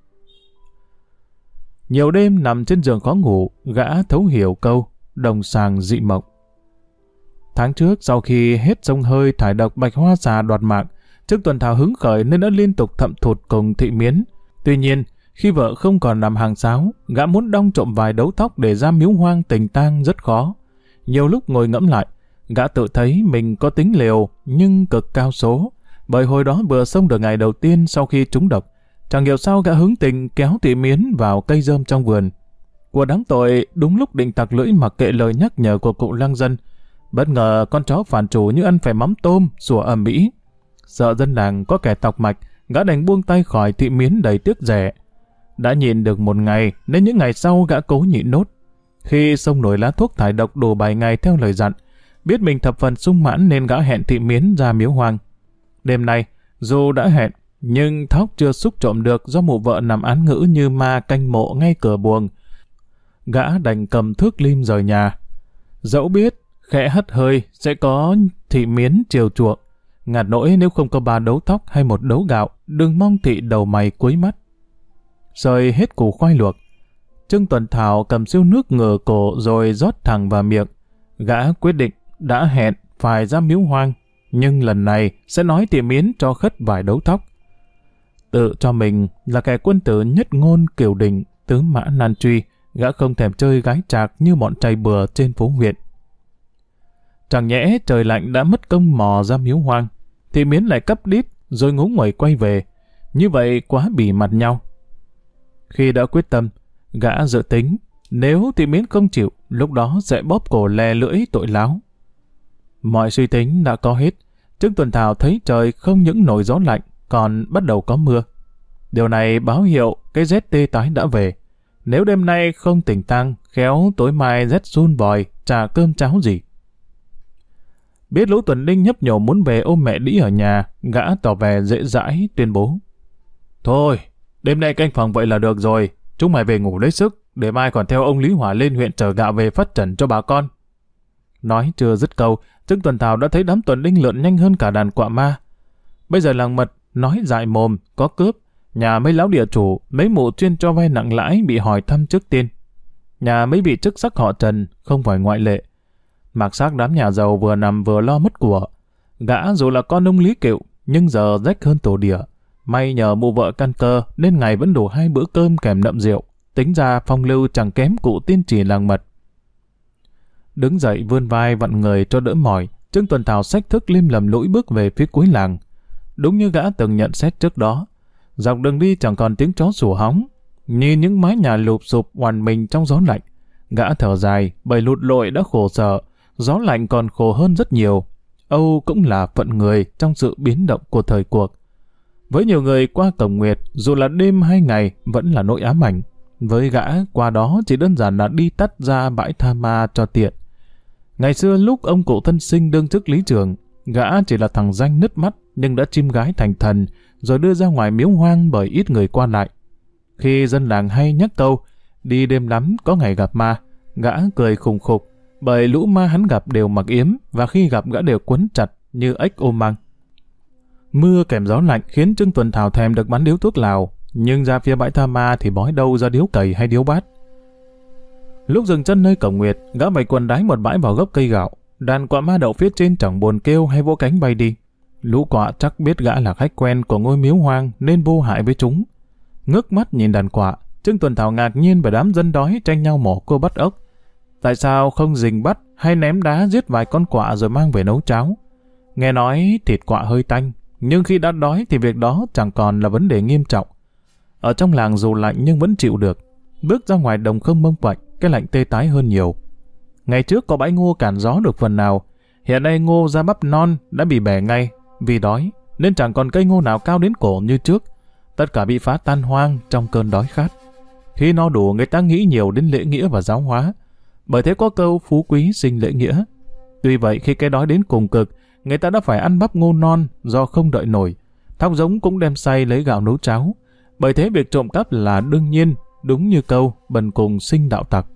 Speaker 1: Nhiều đêm nằm trên giường khó ngủ, gã thấu hiểu câu đồng sàng dị mộng. Tháng trước, sau khi hết xông hơi thải độc bạch hoa xà đoạt mạng, Trương Tuần Thảo hứng khởi nên đã liên tục thậm thụt cùng thị miến. Tuy nhiên, khi vợ không còn làm hàng sáo, gã muốn đong trộm vài đấu thóc để ra miếu hoang tình tang rất khó. Nhiều lúc ngồi ngẫm lại, gã tự thấy mình có tính liều nhưng cực cao số, bởi hồi đó vừa xông được ngày đầu tiên sau khi trúng độc. Chẳng hiểu sao gã hứng tình kéo thị miến vào cây rơm trong vườn. Của đáng tội, đúng lúc định tặc lưỡi mặc kệ lời nhắc nhở của cụ lăng dân, bất ngờ con chó phản chủ như ăn phải mắm tôm sủa ầm ĩ. Sợ dân làng có kẻ tọc mạch, gã đành buông tay khỏi thị miến đầy tiếc rẻ. Đã nhịn được một ngày nên những ngày sau gã cố nhịn nốt. Khi xông nổi lá thuốc thải độc đủ 7 ngày theo lời dặn, biết mình thập phần sung mãn nên gã hẹn thị miến ra miếu hoang. Đêm nay, dù đã hẹn, nhưng thóc chưa xúc trộm được do mụ vợ nằm án ngữ như ma canh mộ ngay cửa buồng. Gã đành cầm thước lim rời nhà. Dẫu biết khẽ hắt hơi sẽ có thị miến chiều chuộng, ngạt nỗi nếu không có 3 đấu thóc hay 1 đấu gạo, đừng mong thị đầu mày quấy mắt. Sơi hết củ khoai luộc, Trương Tuần Thảo cầm siêu nước ngửa cổ rồi rót thẳng vào miệng. Gã quyết định đã hẹn phải ra miếu hoang, nhưng lần này sẽ nói thị miến cho khất vài đấu thóc. Tự cho mình là kẻ quân tử nhất ngôn kiều đình, tứ mã nan truy, gã không thèm chơi gái trạc như bọn trai bừa trên phố huyện. Chẳng nhẽ trời lạnh đã mất công mò ra miếu hoang, thì miến lại cắp đít rồi ngúng nguẩy quay về. Như vậy quá bỉ mặt nhau. Khi đã quyết tâm, gã dự tính nếu thị miến không chịu, lúc đó sẽ bóp cổ lè lưỡi tội láo. Mọi suy tính đã có hết. Trương Tuần Thảo thấy trời không những nổi gió lạnh, còn bắt đầu có mưa. Điều này báo hiệu cái rét tê tái đã về. Nếu đêm nay không tỉnh tang, khéo tối mai rét sun vòi, chả cơm cháo gì. Biết lũ tuần đinh nhấp nhổ muốn về ôm mẹ đĩ ở nhà, gã tỏ vẻ dễ dãi tuyên bố: thôi, đêm nay canh phòng vậy là được rồi, chúng mày về ngủ lấy sức, để mai còn theo ông Lý Hỏa lên huyện chở gạo về phát trần cho bà con. Nói chưa dứt câu, Trương Tuần Thảo đã thấy đám tuần đinh lượn nhanh hơn cả đàn quạ ma. Bây giờ làng mật nói dại mồm, có cướp, Nhà mấy lão địa chủ, mấy mụ chuyên cho vay nặng lãi bị hỏi thăm trước tiên. Nhà mấy vị chức sắc họ Trần không phải ngoại lệ. Mặc xác đám nhà giàu vừa nằm vừa lo mất của. Gã dù là con ông Lý Cựu, nhưng giờ rách hơn tổ đỉa. May nhờ mụ vợ căn cơ nên ngày vẫn đủ 2 bữa cơm kèm nậm rượu. Tính ra phong lưu chẳng kém cụ tiên chỉ làng mật. Đứng dậy vươn vai vặn người cho đỡ mỏi, Trương Tuần Thảo xách thức lim lầm lũi bước về phía cuối làng. Đúng như gã từng nhận xét trước đó, dọc đường đi chẳng còn tiếng chó sủa hóng. Nhìn những mái nhà lụp sụp oằn mình trong gió lạnh, gã thở dài bởi lụt lội đã khổ sở, gió lạnh còn khổ hơn rất nhiều. Âu cũng là phận người trong sự biến động của thời cuộc. Với nhiều người qua Cổng Nguyệt, dù là đêm hay ngày vẫn là nỗi ám ảnh. Với gã, qua đó chỉ đơn giản là đi tắt ra bãi tha ma cho tiện. Ngày xưa lúc ông cụ thân sinh đương chức lý trường, gã chỉ là thằng danh nứt mắt nhưng đã chim gái thành thần, rồi đưa ra ngoài miếu hoang bởi ít người qua lại. Khi dân làng hay nhắc câu, đi đêm lắm có ngày gặp ma, gã cười khùng khục, bởi lũ ma hắn gặp đều mặc yếm, và khi gặp gã đều quấn chặt như ếch ôm măng. Mưa kèm gió lạnh khiến Trương Tuần Thảo thèm được bắn điếu thuốc lào, nhưng ra phía bãi tha ma thì bói đâu ra điếu cày hay điếu bát. Lúc dừng chân nơi Cổng Nguyệt, gã bày quần đái một bãi vào gốc cây gạo. Đàn quạ ma đậu phía trên chẳng buồn kêu hay vỗ cánh bay đi. Lũ quạ chắc biết gã là khách quen của ngôi miếu hoang nên vô hại với chúng. Ngước mắt nhìn đàn quạ, Trương Tuần Thảo ngạc nhiên bởi đám dân đói tranh nhau mổ cua bắt ốc. Tại sao không rình bắt hay ném đá giết vài con quạ rồi mang về nấu cháo? Nghe nói thịt quạ hơi tanh, nhưng khi đã đói thì việc đó chẳng còn là vấn đề nghiêm trọng. Ở trong làng dù lạnh nhưng vẫn chịu được. Bước ra ngoài đồng không mông quạnh, cái lạnh tê tái hơn nhiều. Ngày trước có bãi ngô cản gió được phần nào, hiện nay ngô ra bắp non đã bị bẻ ngay. Vì đói nên chẳng còn cây ngô nào cao đến cổ như trước. Tất cả bị phá tan hoang trong cơn đói khát. Khi no đủ người ta nghĩ nhiều đến lễ nghĩa và giáo hóa. Bởi thế có câu phú quý sinh lễ nghĩa. Tuy vậy khi cái đói đến cùng cực, người ta đã phải ăn bắp ngô non do không đợi nổi. Thóc giống cũng đem xay lấy gạo nấu cháo. Bởi thế việc trộm cắp là đương nhiên, đúng như câu bần cùng sinh đạo tặc.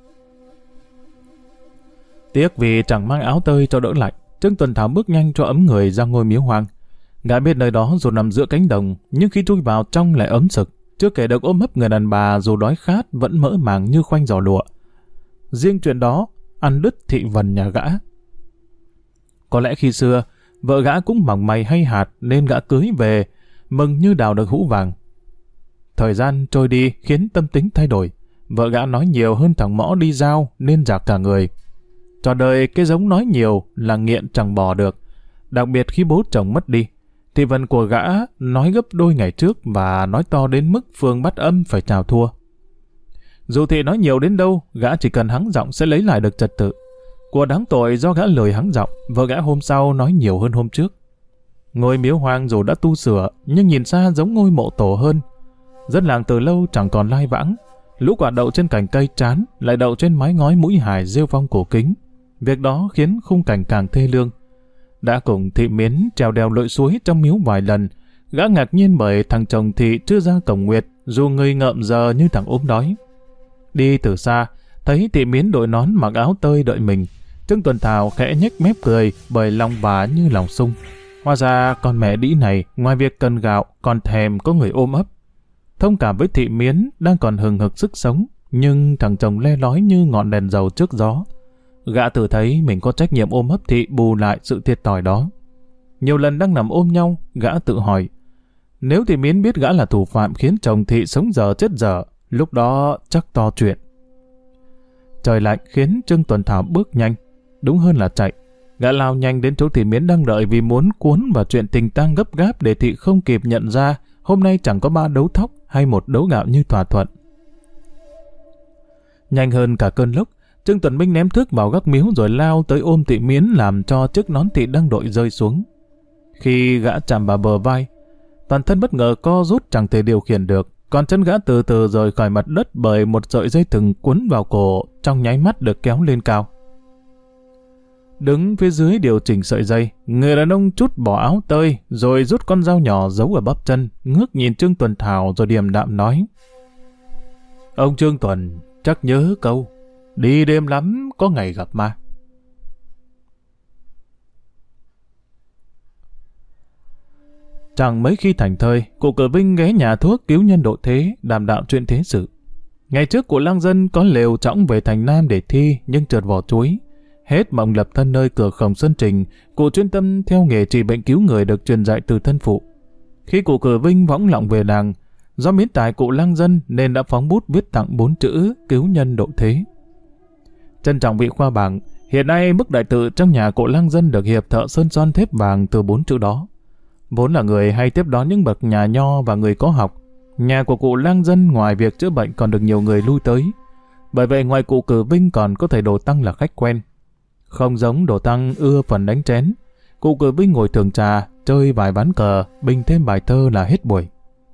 Speaker 1: Tiếc vì chẳng mang áo tơi cho đỡ lạnh, Trương Tuần Thảo bước nhanh cho ấm người ra ngôi miếu hoang. Gã biết nơi đó dù nằm giữa cánh đồng, nhưng khi chui vào trong lại ấm sực. Chưa kể được ôm hấp người đàn bà dù đói khát vẫn mỡ màng như khoanh giò lụa. Riêng chuyện đó, ăn đứt thị vần nhà gã. Có lẽ khi xưa, vợ gã cũng mỏng mày hay hạt nên gã cưới về, mừng như đào được hũ vàng. Thời gian trôi đi khiến tâm tính thay đổi. Vợ gã nói nhiều hơn thằng mõ đi giao nên giạc cả người. Trò đời cái giống nói nhiều là nghiện chẳng bỏ được. Đặc biệt khi bố chồng mất đi, thị vần của gã nói gấp đôi ngày trước và nói to đến mức Phương Bắt Âm phải chào thua. Dù thị nói nhiều đến đâu, gã chỉ cần hắng giọng sẽ lấy lại được trật tự. Của đáng tội do gã lười hắng giọng, vợ gã hôm sau nói nhiều hơn hôm trước. Ngôi miếu hoang dù đã tu sửa, nhưng nhìn xa giống ngôi mộ tổ hơn. Dân làng từ lâu chẳng còn lai vãng. Lũ quạ đậu trên cành cây chán, lại đậu trên mái ngói mũi hài rêu phong cổ kính. Việc đó khiến khung cảnh càng thê lương. Đã cùng thị Miến trèo đèo lội suối trong miếu vài lần, gã ngạc nhiên bởi thằng chồng thị chưa ra Cổng Nguyệt, dù người ngợm giờ như thằng ốm đói. Đi từ xa, thấy thị Miến đội nón mặc áo tơi đợi mình, Trương Tuần Thảo khẽ nhếch mép cười bởi lòng bà như lòng sung. Hóa ra con mẹ đĩ này ngoài việc cần gạo còn thèm có người ôm ấp. Thông cảm với thị Miến đang còn hừng hực sức sống, nhưng thằng chồng le lói như ngọn đèn dầu trước gió. Gã tự thấy mình có trách nhiệm ôm ấp thị bù lại sự thiệt thòi đó. Nhiều lần đang nằm ôm nhau, gã tự hỏi, nếu thị Miến biết gã là thủ phạm khiến chồng thị sống dở chết dở, lúc đó chắc to chuyện. Trời lạnh khiến Trương Tuần Thảo bước nhanh, đúng hơn là chạy. Gã lao nhanh đến chỗ thị Miến đang đợi vì muốn cuốn vào chuyện tình tang gấp gáp để thị không kịp nhận ra hôm nay chẳng có 3 đấu thóc hay 1 đấu gạo như thỏa thuận. Nhanh hơn cả cơn lốc, Trương Tuần Minh ném thước vào góc miếu rồi lao tới ôm thị Miến làm cho chiếc nón thị đang đội rơi xuống. Khi gã chạm vào bờ vai, toàn thân bất ngờ co rút chẳng thể điều khiển được, còn chân gã từ từ rời khỏi mặt đất bởi một sợi dây thừng quấn vào cổ trong nháy mắt được kéo lên cao. Đứng phía dưới điều chỉnh sợi dây, người đàn ông trút bỏ áo tơi rồi rút con dao nhỏ giấu ở bắp chân, ngước nhìn Trương Tuần Thảo rồi điềm đạm nói: Ông Trương Tuần chắc nhớ câu đi đêm lắm có ngày gặp ma. Chẳng mấy khi thành thơi, cụ Cử Vinh ghé nhà thuốc cứu nhân độ thế, đàm đạo chuyện thế sự. Ngày trước cụ lang dân có lều trõng về thành Nam để thi, nhưng trượt vỏ chuối. Hết mộng lập thân nơi cửa Khổng Sơn Trình, cụ chuyên tâm theo nghề trị bệnh cứu người được truyền dạy từ thân phụ. Khi cụ Cử Vinh võng lọng về làng, do miến tài cụ lang dân nên đã phóng bút viết tặng 4 chữ cứu nhân độ thế. Trân trọng vị khoa bảng, hiện nay bức đại tự trong nhà cụ lang dân được hiệp thợ sơn son thép vàng từ 4 chữ đó. Vốn là người hay tiếp đón những bậc nhà nho và người có học, nhà của cụ lang dân ngoài việc chữa bệnh còn được nhiều người lui tới. Bởi vậy ngoài cụ Cử Vinh còn có thầy Đồ Tăng là khách quen. Không giống Đồ Tăng ưa phần đánh chén, cụ Cử Vinh ngồi thưởng trà, chơi vài ván cờ, bình thêm bài thơ là hết buổi.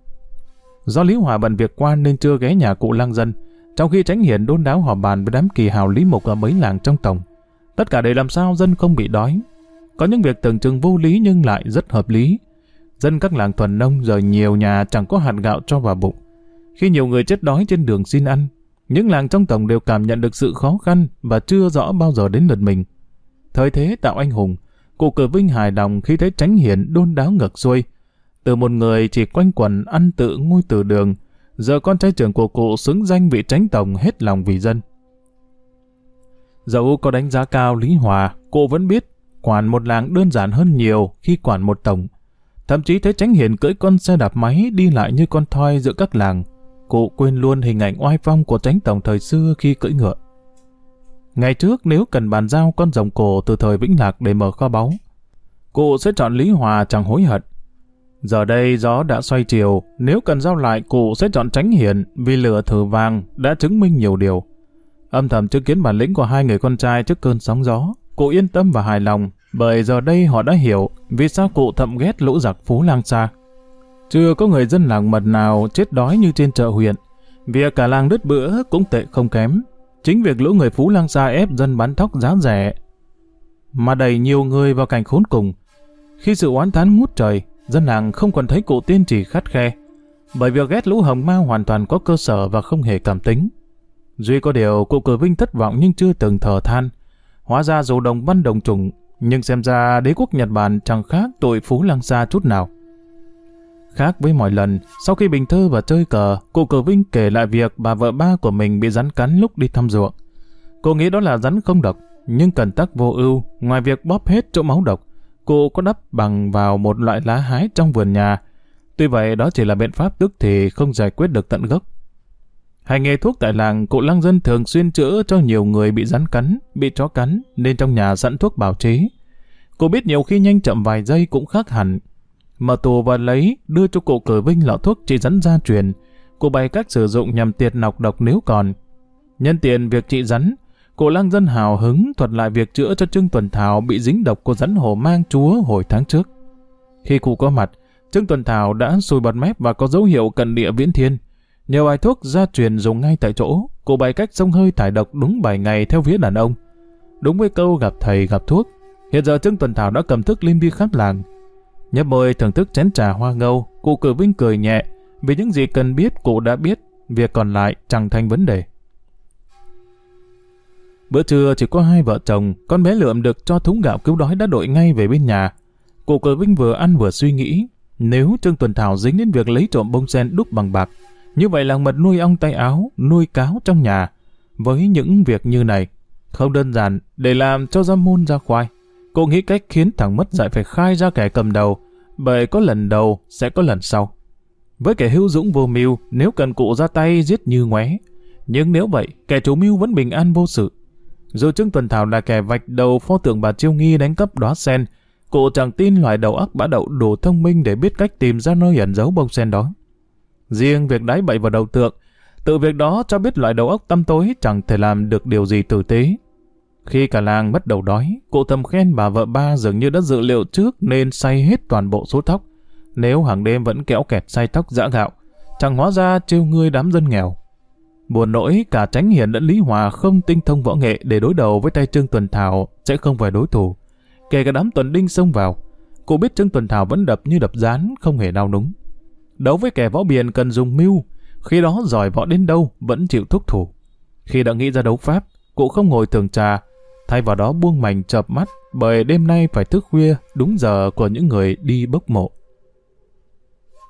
Speaker 1: Do Lý Hòa bận việc quan nên chưa ghé nhà cụ lang dân, trong khi Chánh Hiển đôn đáo họp bàn với đám kỳ hào Lý Mục ở mấy làng trong tổng. Tất cả để làm sao dân không bị đói. Có những việc tưởng chừng vô lý nhưng lại rất hợp lý. Dân các làng thuần nông giờ nhiều nhà chẳng có hạt gạo cho vào bụng. Khi nhiều người chết đói trên đường xin ăn, những làng trong tổng đều cảm nhận được sự khó khăn và chưa rõ bao giờ đến lượt mình. Thời thế tạo anh hùng, cụ Cử Vinh hài lòng khi thấy Chánh Hiển đôn đáo ngược xuôi. Từ một người chỉ quanh quẩn ăn tự ngôi từ đường, giờ con trai trưởng của cụ xứng danh vị Chánh tổng hết lòng vì dân. Dẫu có đánh giá cao Lý Hòa, cụ vẫn biết quản một làng đơn giản hơn nhiều khi quản một tổng. Thậm chí thấy Chánh Hiển cưỡi con xe đạp máy đi lại như con thoi giữa các làng, cụ quên luôn hình ảnh oai phong của Chánh tổng thời xưa khi cưỡi ngựa. Ngày trước nếu cần bàn giao con rồng cổ từ thời Vĩnh Lạc để mở kho báu, cụ sẽ chọn Lý Hòa chẳng hối hận. Giờ đây gió đã xoay chiều, nếu cần giao lại cụ sẽ chọn Chánh Hiển vì lửa thử vàng đã chứng minh nhiều điều. Âm thầm chứng kiến bản lĩnh của hai người con trai trước cơn sóng gió, cụ yên tâm và hài lòng, bởi giờ đây họ đã hiểu vì sao cụ thậm ghét lũ giặc Phú Lang Sa. Chưa có người dân làng mật nào chết đói như trên chợ huyện, việc cả làng đứt bữa cũng tệ không kém. Chính việc lũ người Phú Lang Sa ép dân bán thóc giá rẻ mà đẩy nhiều người vào cảnh khốn cùng. Khi sự oán thán ngút trời, dân làng không còn thấy cụ tiên trì khắt khe, bởi việc ghét lũ hồng ma hoàn toàn có cơ sở và không hề cảm tính. Duy có điều cụ Cử Vinh thất vọng nhưng chưa từng thở than. Hóa ra dù đồng văn đồng chủng, nhưng xem ra đế quốc Nhật Bản chẳng khác tội Phú Lang Sa chút nào. Khác với mọi lần, sau khi bình thơ và chơi cờ, cụ Cử Vinh kể lại việc bà vợ ba của mình bị rắn cắn lúc đi thăm ruộng. Cô nghĩ đó là rắn không độc, nhưng cần tắc vô ưu, ngoài việc bóp hết chỗ máu độc, cụ có đắp bằng vào một loại lá hái trong vườn nhà. Tuy vậy đó chỉ là biện pháp tức thì không giải quyết được tận gốc. Hành nghề thuốc tại làng, cụ lang dân thường xuyên chữa cho nhiều người bị rắn cắn, bị chó cắn, nên trong nhà sẵn thuốc bào chế. Cụ biết nhiều khi nhanh chậm vài giây cũng khác hẳn. Mở tù và lấy, đưa cho cụ Cử Vinh lọ thuốc trị rắn gia truyền. Cụ bày cách sử dụng nhằm tiệt nọc độc nếu còn. Nhân tiện việc trị rắn, cụ lang dân hào hứng thuật lại việc chữa cho Trương Tuần Thảo bị dính độc của rắn hổ mang chúa hồi tháng trước. Khi cụ có mặt, Trương Tuần Thảo đã sùi bọt mép và có dấu hiệu cận địa viễn thiên. Nhờ bài thuốc gia truyền dùng ngay tại chỗ, cụ bày cách xông hơi thải độc đúng 7 ngày theo vía đàn ông. Đúng với câu gặp thầy gặp thuốc, hiện giờ Trương Tuần Thảo đã cầm thức lim đi khắp làng. Nhấp môi thưởng thức chén trà hoa ngâu, cụ Cử Vinh cười nhẹ, vì những gì cần biết cụ đã biết, việc còn lại chẳng thành vấn đề. Bữa trưa chỉ có hai vợ chồng, con bé Lượm được cho thúng gạo cứu đói đã đội ngay về bên nhà. Cụ Cử Vinh vừa ăn vừa suy nghĩ, nếu Trương Tuần Thảo dính đến việc lấy trộm bông sen đúc bằng bạc, như vậy làng mật nuôi ong tay áo, nuôi cáo trong nhà. Với những việc như này, không đơn giản để làm cho ra môn ra khoai. Cô nghĩ cách khiến thằng mất dạy phải khai ra kẻ cầm đầu, bởi có lần đầu sẽ có lần sau. Với kẻ hữu dũng vô mưu, nếu cần cụ ra tay giết như ngoé. Nhưng nếu vậy, kẻ chủ mưu vẫn bình an vô sự. Dù Trương Tuần Thảo là kẻ vạch đầu pho tượng bà Chiêu Nghi đánh cắp đóa sen, cụ chẳng tin loài đầu óc bã đậu đủ thông minh để biết cách tìm ra nơi ẩn giấu bông sen đó. Riêng việc đáy bậy vào đầu tượng, tự việc đó cho biết loại đầu óc tăm tối chẳng thể làm được điều gì tử tế. Khi cả làng bắt đầu đói, cụ thầm khen bà vợ ba dường như đã dự liệu trước nên xay hết toàn bộ số thóc. Nếu hàng đêm vẫn kéo kẹt xay thóc giã gạo, chẳng hóa ra trêu ngươi đám dân nghèo. Buồn nỗi cả Chánh Hiển lẫn Lý Hòa không tinh thông võ nghệ để đối đầu với tay Trương Tuần Thảo sẽ không phải đối thủ. Kể cả đám tuần đinh xông vào, cụ biết Trương Tuần Thảo vẫn đập như đập rán, không hề nao núng. Đấu với kẻ võ biền cần dùng mưu, khi đó giỏi võ đến đâu vẫn chịu thúc thủ. Khi đã nghĩ ra đấu pháp, cụ không ngồi thưởng trà, thay vào đó buông mành chợp mắt, bởi đêm nay phải thức khuya đúng giờ của những người đi bốc mộ.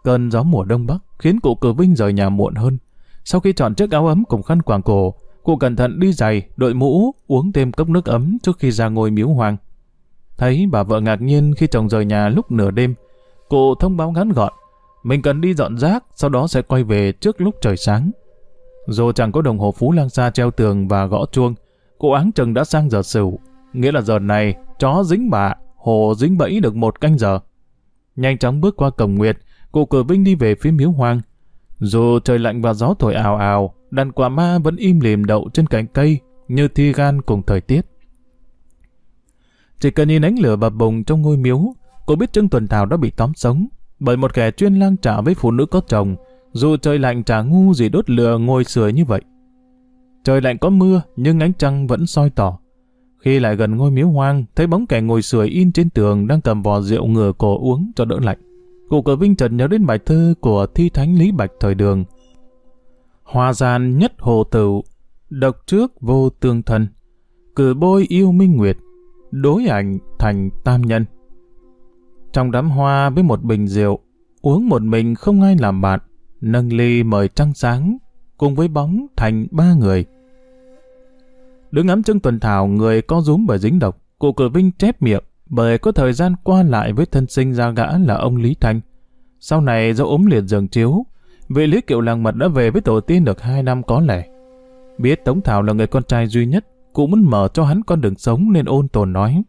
Speaker 1: Cơn gió mùa đông bắc khiến cụ Cử Vinh rời nhà muộn hơn. Sau khi chọn chiếc áo ấm cùng khăn quàng cổ, cụ cẩn thận đi giày, đội mũ, uống thêm cốc nước ấm trước khi ra ngôi miếu hoang. Thấy bà vợ ngạc nhiên khi chồng rời nhà lúc nửa đêm, cụ thông báo ngắn gọn, mình cần đi dọn rác, sau đó sẽ quay về trước lúc trời sáng. Dù chẳng có đồng hồ Phú Lang Sa treo tường và gõ chuông, cụ áng chừng đã sang giờ Sửu, nghĩa là giờ này chó dính bạ, hổ dính bẫy được 1 canh giờ. Nhanh chóng bước qua cổng Nguyệt, cụ Cử Vinh đi về phía miếu hoang. Dù trời lạnh và gió thổi ào ào, đàn quạ ma vẫn im lìm đậu trên cành cây như thi gan cùng thời tiết. Chỉ cần nhìn ánh lửa bập bùng trong ngôi miếu, cô biết Trương Tuần Thảo đã bị tóm sống bởi một kẻ chuyên lang trạ với phụ nữ có chồng. Dù trời lạnh chả ngu gì đốt lửa ngồi sưởi như vậy. Trời lạnh có mưa nhưng ánh trăng vẫn soi tỏ. Khi lại gần ngôi miếu hoang, thấy bóng kẻ ngồi sưởi in trên tường đang cầm vò rượu ngửa cổ uống cho đỡ lạnh. Cụ Cử Vinh chợt nhớ đến bài thơ của thi thánh Lý Bạch thời Đường. Hoa gian nhất hồ tửu, độc trước vô tương thân, cử bôi yêu minh nguyệt, đối ảnh thành tam nhân. Trong đám hoa với một bình rượu, uống một mình không ai làm bạn, nâng ly mời trăng sáng, cùng với bóng thành 3 người. Đứng ngắm Trương Tuần Thảo người co rúm bởi dính độc, cụ Cử Vinh chép miệng bởi có thời gian qua lại với thân sinh ra gã là ông Lý Thanh. Sau này do ốm liệt giường chiếu, vị Lý Kiệu Làng Mật đã về với tổ tiên được 2 năm có lẽ. Biết Tống Thảo là người con trai duy nhất, cụ muốn mở cho hắn con đường sống nên ôn tồn nói: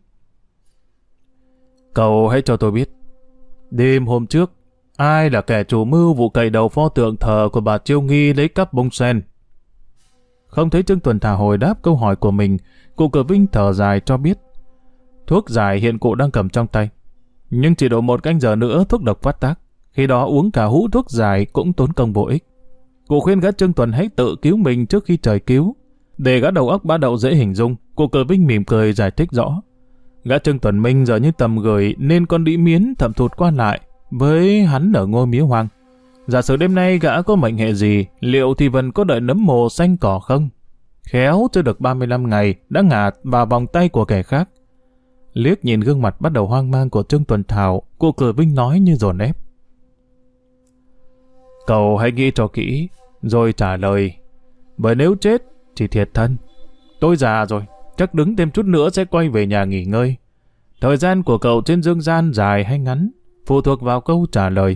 Speaker 1: Cậu hãy cho tôi biết, đêm hôm trước, ai là kẻ chủ mưu vụ cậy đầu pho tượng thờ của bà Chiêu Nghi lấy cắp bông sen? Không thấy Trương Tuần Thảo hồi đáp câu hỏi của mình, cụ Cử Vinh thở dài cho biết: Thuốc giải hiện cụ đang cầm trong tay, nhưng chỉ độ 1 canh giờ nữa thuốc độc phát tác. Khi đó uống cả hũ thuốc giải cũng tốn công vô ích. Cụ khuyên gã Trương Tuần hãy tự cứu mình trước khi trời cứu. Để gã đầu óc bá đậu dễ hình dung, cụ Cử Vinh mỉm cười giải thích rõ. Gã Trương Tuần Minh giờ như tầm gửi nên con đĩ miến thậm thụt qua lại với hắn ở ngôi miếu hoang. Giả sử đêm nay gã có mệnh hệ gì, liệu thì vẫn có đợi nấm mồ xanh cỏ không? Khéo chưa được 35 ngày đã ngả vào vòng tay của kẻ khác. Liếc nhìn gương mặt bắt đầu hoang mang của Trương Tuần Thảo, cụ Cử Vinh nói như dồn ép: Cậu hãy nghĩ cho kỹ, rồi trả lời. Bởi nếu chết, chỉ thiệt thân. Tôi già rồi, chắc đứng thêm chút nữa sẽ quay về nhà nghỉ ngơi. Thời gian của cậu trên dương gian dài hay ngắn, phụ thuộc vào câu trả lời.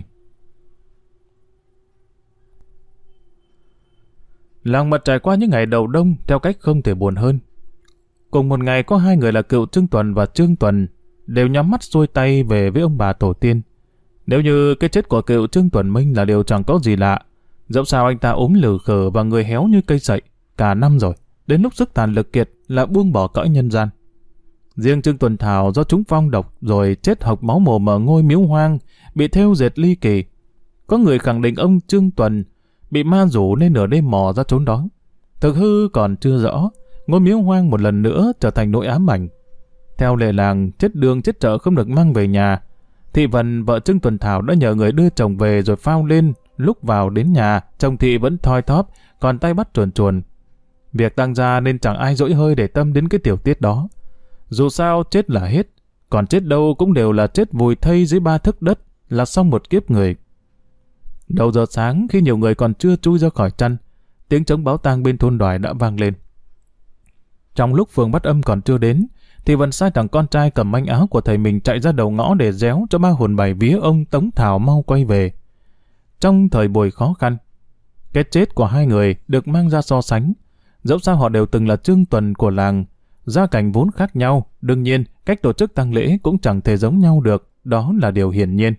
Speaker 1: Làng Mật trải qua những ngày đầu đông theo cách không thể buồn hơn. Cùng một ngày có 2 người là cựu Trương Tuần và Trương Tuần đều nhắm mắt xuôi tay về với ông bà tổ tiên. Nếu như cái chết của cựu Trương Tuần Minh là điều chẳng có gì lạ, dẫu sao anh ta ốm lử khử và người héo như cây sậy cả năm rồi, đến lúc sức tàn lực kiệt là buông bỏ cõi nhân gian. Riêng Trương Tuần Thảo do trúng phong độc rồi chết hộc máu mồm ở ngôi miếu hoang, bị thêu dệt ly kỳ. Có người khẳng định ông Trương Tuần bị ma rủ nên nửa đêm mò ra trốn đó. Thực hư còn chưa rõ, ngôi miếu hoang một lần nữa trở thành nỗi ám ảnh. Theo lệ làng, chết đường chết chợ không được mang về nhà. Thị Vân, vợ Trương Tuần Thảo đã nhờ người đưa chồng về rồi phao lên. Lúc vào đến nhà, chồng Thị vẫn thoi thóp, còn tay bắt chuồn chuồn. Việc tang gia nên chẳng ai dỗi hơi để tâm đến cái tiểu tiết đó. Dù sao chết là hết, còn chết đâu cũng đều là chết vùi thây dưới 3 thước đất, là xong một kiếp người. Đầu giờ sáng khi nhiều người còn chưa chui ra khỏi chăn, tiếng trống báo tang bên thôn Đoài đã vang lên. Trong lúc phường Bắt Âm còn chưa đến, thì Vân sai thằng con trai cầm manh áo của thầy mình chạy ra đầu ngõ để réo cho 3 hồn bài vía ông Tống Thảo mau quay về. Trong thời buổi khó khăn, cái chết của 2 người được mang ra so sánh. Dẫu sao họ đều từng là Trương Tuần của làng, gia cảnh vốn khác nhau, đương nhiên cách tổ chức tang lễ cũng chẳng thể giống nhau được, đó là điều hiển nhiên.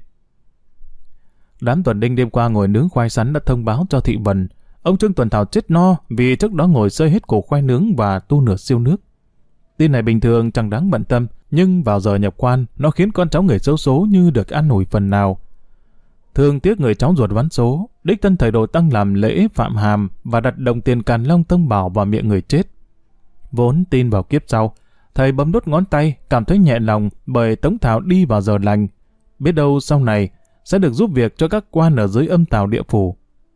Speaker 1: Đám Tuần Đinh đêm qua ngồi nướng khoai sắn đã thông báo cho Thị Vân, ông Trương Tuần Thảo chết no vì trước đó ngồi xơi hết củ khoai nướng và tu nửa siêu nước. Tin này bình thường chẳng đáng bận tâm, nhưng vào giờ nhập quan, nó khiến con cháu người xấu số như được an ủi phần nào. Thương tiếc người cháu ruột ván số, đích thân thầy Đồ Tăng làm lễ phạm hàm và đặt đồng tiền Càn Long Tông Bảo vào miệng người chết. Vốn tin vào kiếp sau, thầy bấm đốt ngón tay, cảm thấy nhẹ lòng bởi Tống Thảo đi vào giờ lành. Biết đâu sau này sẽ được giúp việc cho các quan ở dưới âm tào địa phủ.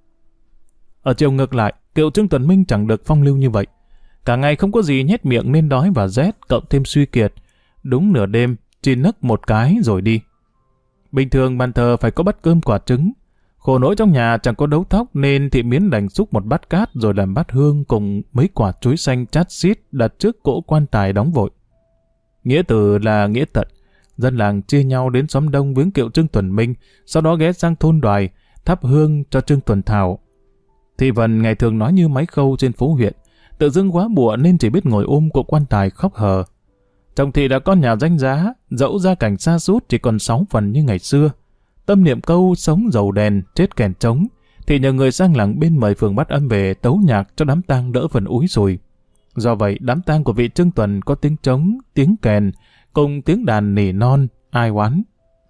Speaker 1: Ở chiều ngược lại, cựu Trương Tuần Minh chẳng được phong lưu như vậy. Cả ngày không có gì nhét miệng nên đói và rét, cộng thêm suy kiệt. Đúng nửa đêm, chỉ nấc một cái rồi đi. Bình thường bàn thờ phải có bát cơm quả trứng. Khổ nỗi trong nhà chẳng có đấu thóc nên thị Miến đành xúc một bát cát rồi làm bát hương cùng mấy quả chuối xanh chát xít đặt trước cỗ quan tài đóng vội. Nghĩa từ là nghĩa tận. Dân làng chia nhau đến xóm đông viếng kiệu Trương Tuần Minh, sau đó ghé sang thôn Đoài, thắp hương cho Trương Tuần Thảo. Thị Vân ngày thường nói như máy khâu trên phố huyện, tự dưng quá bụa nên chỉ biết ngồi ôm cỗ quan tài khóc hờ. Chồng thị đã con nhà danh giá, dẫu gia cảnh xa sút chỉ còn 6 phần như ngày xưa. Tâm niệm câu sống dầu đèn, chết kèn trống, thì nhờ người sang làng bên mời phường Bát Âm về tấu nhạc cho đám tang đỡ phần úi sùi. Do vậy, đám tang của vị Trương Tuần có tiếng trống, tiếng kèn, cùng tiếng đàn nỉ non, ai oán.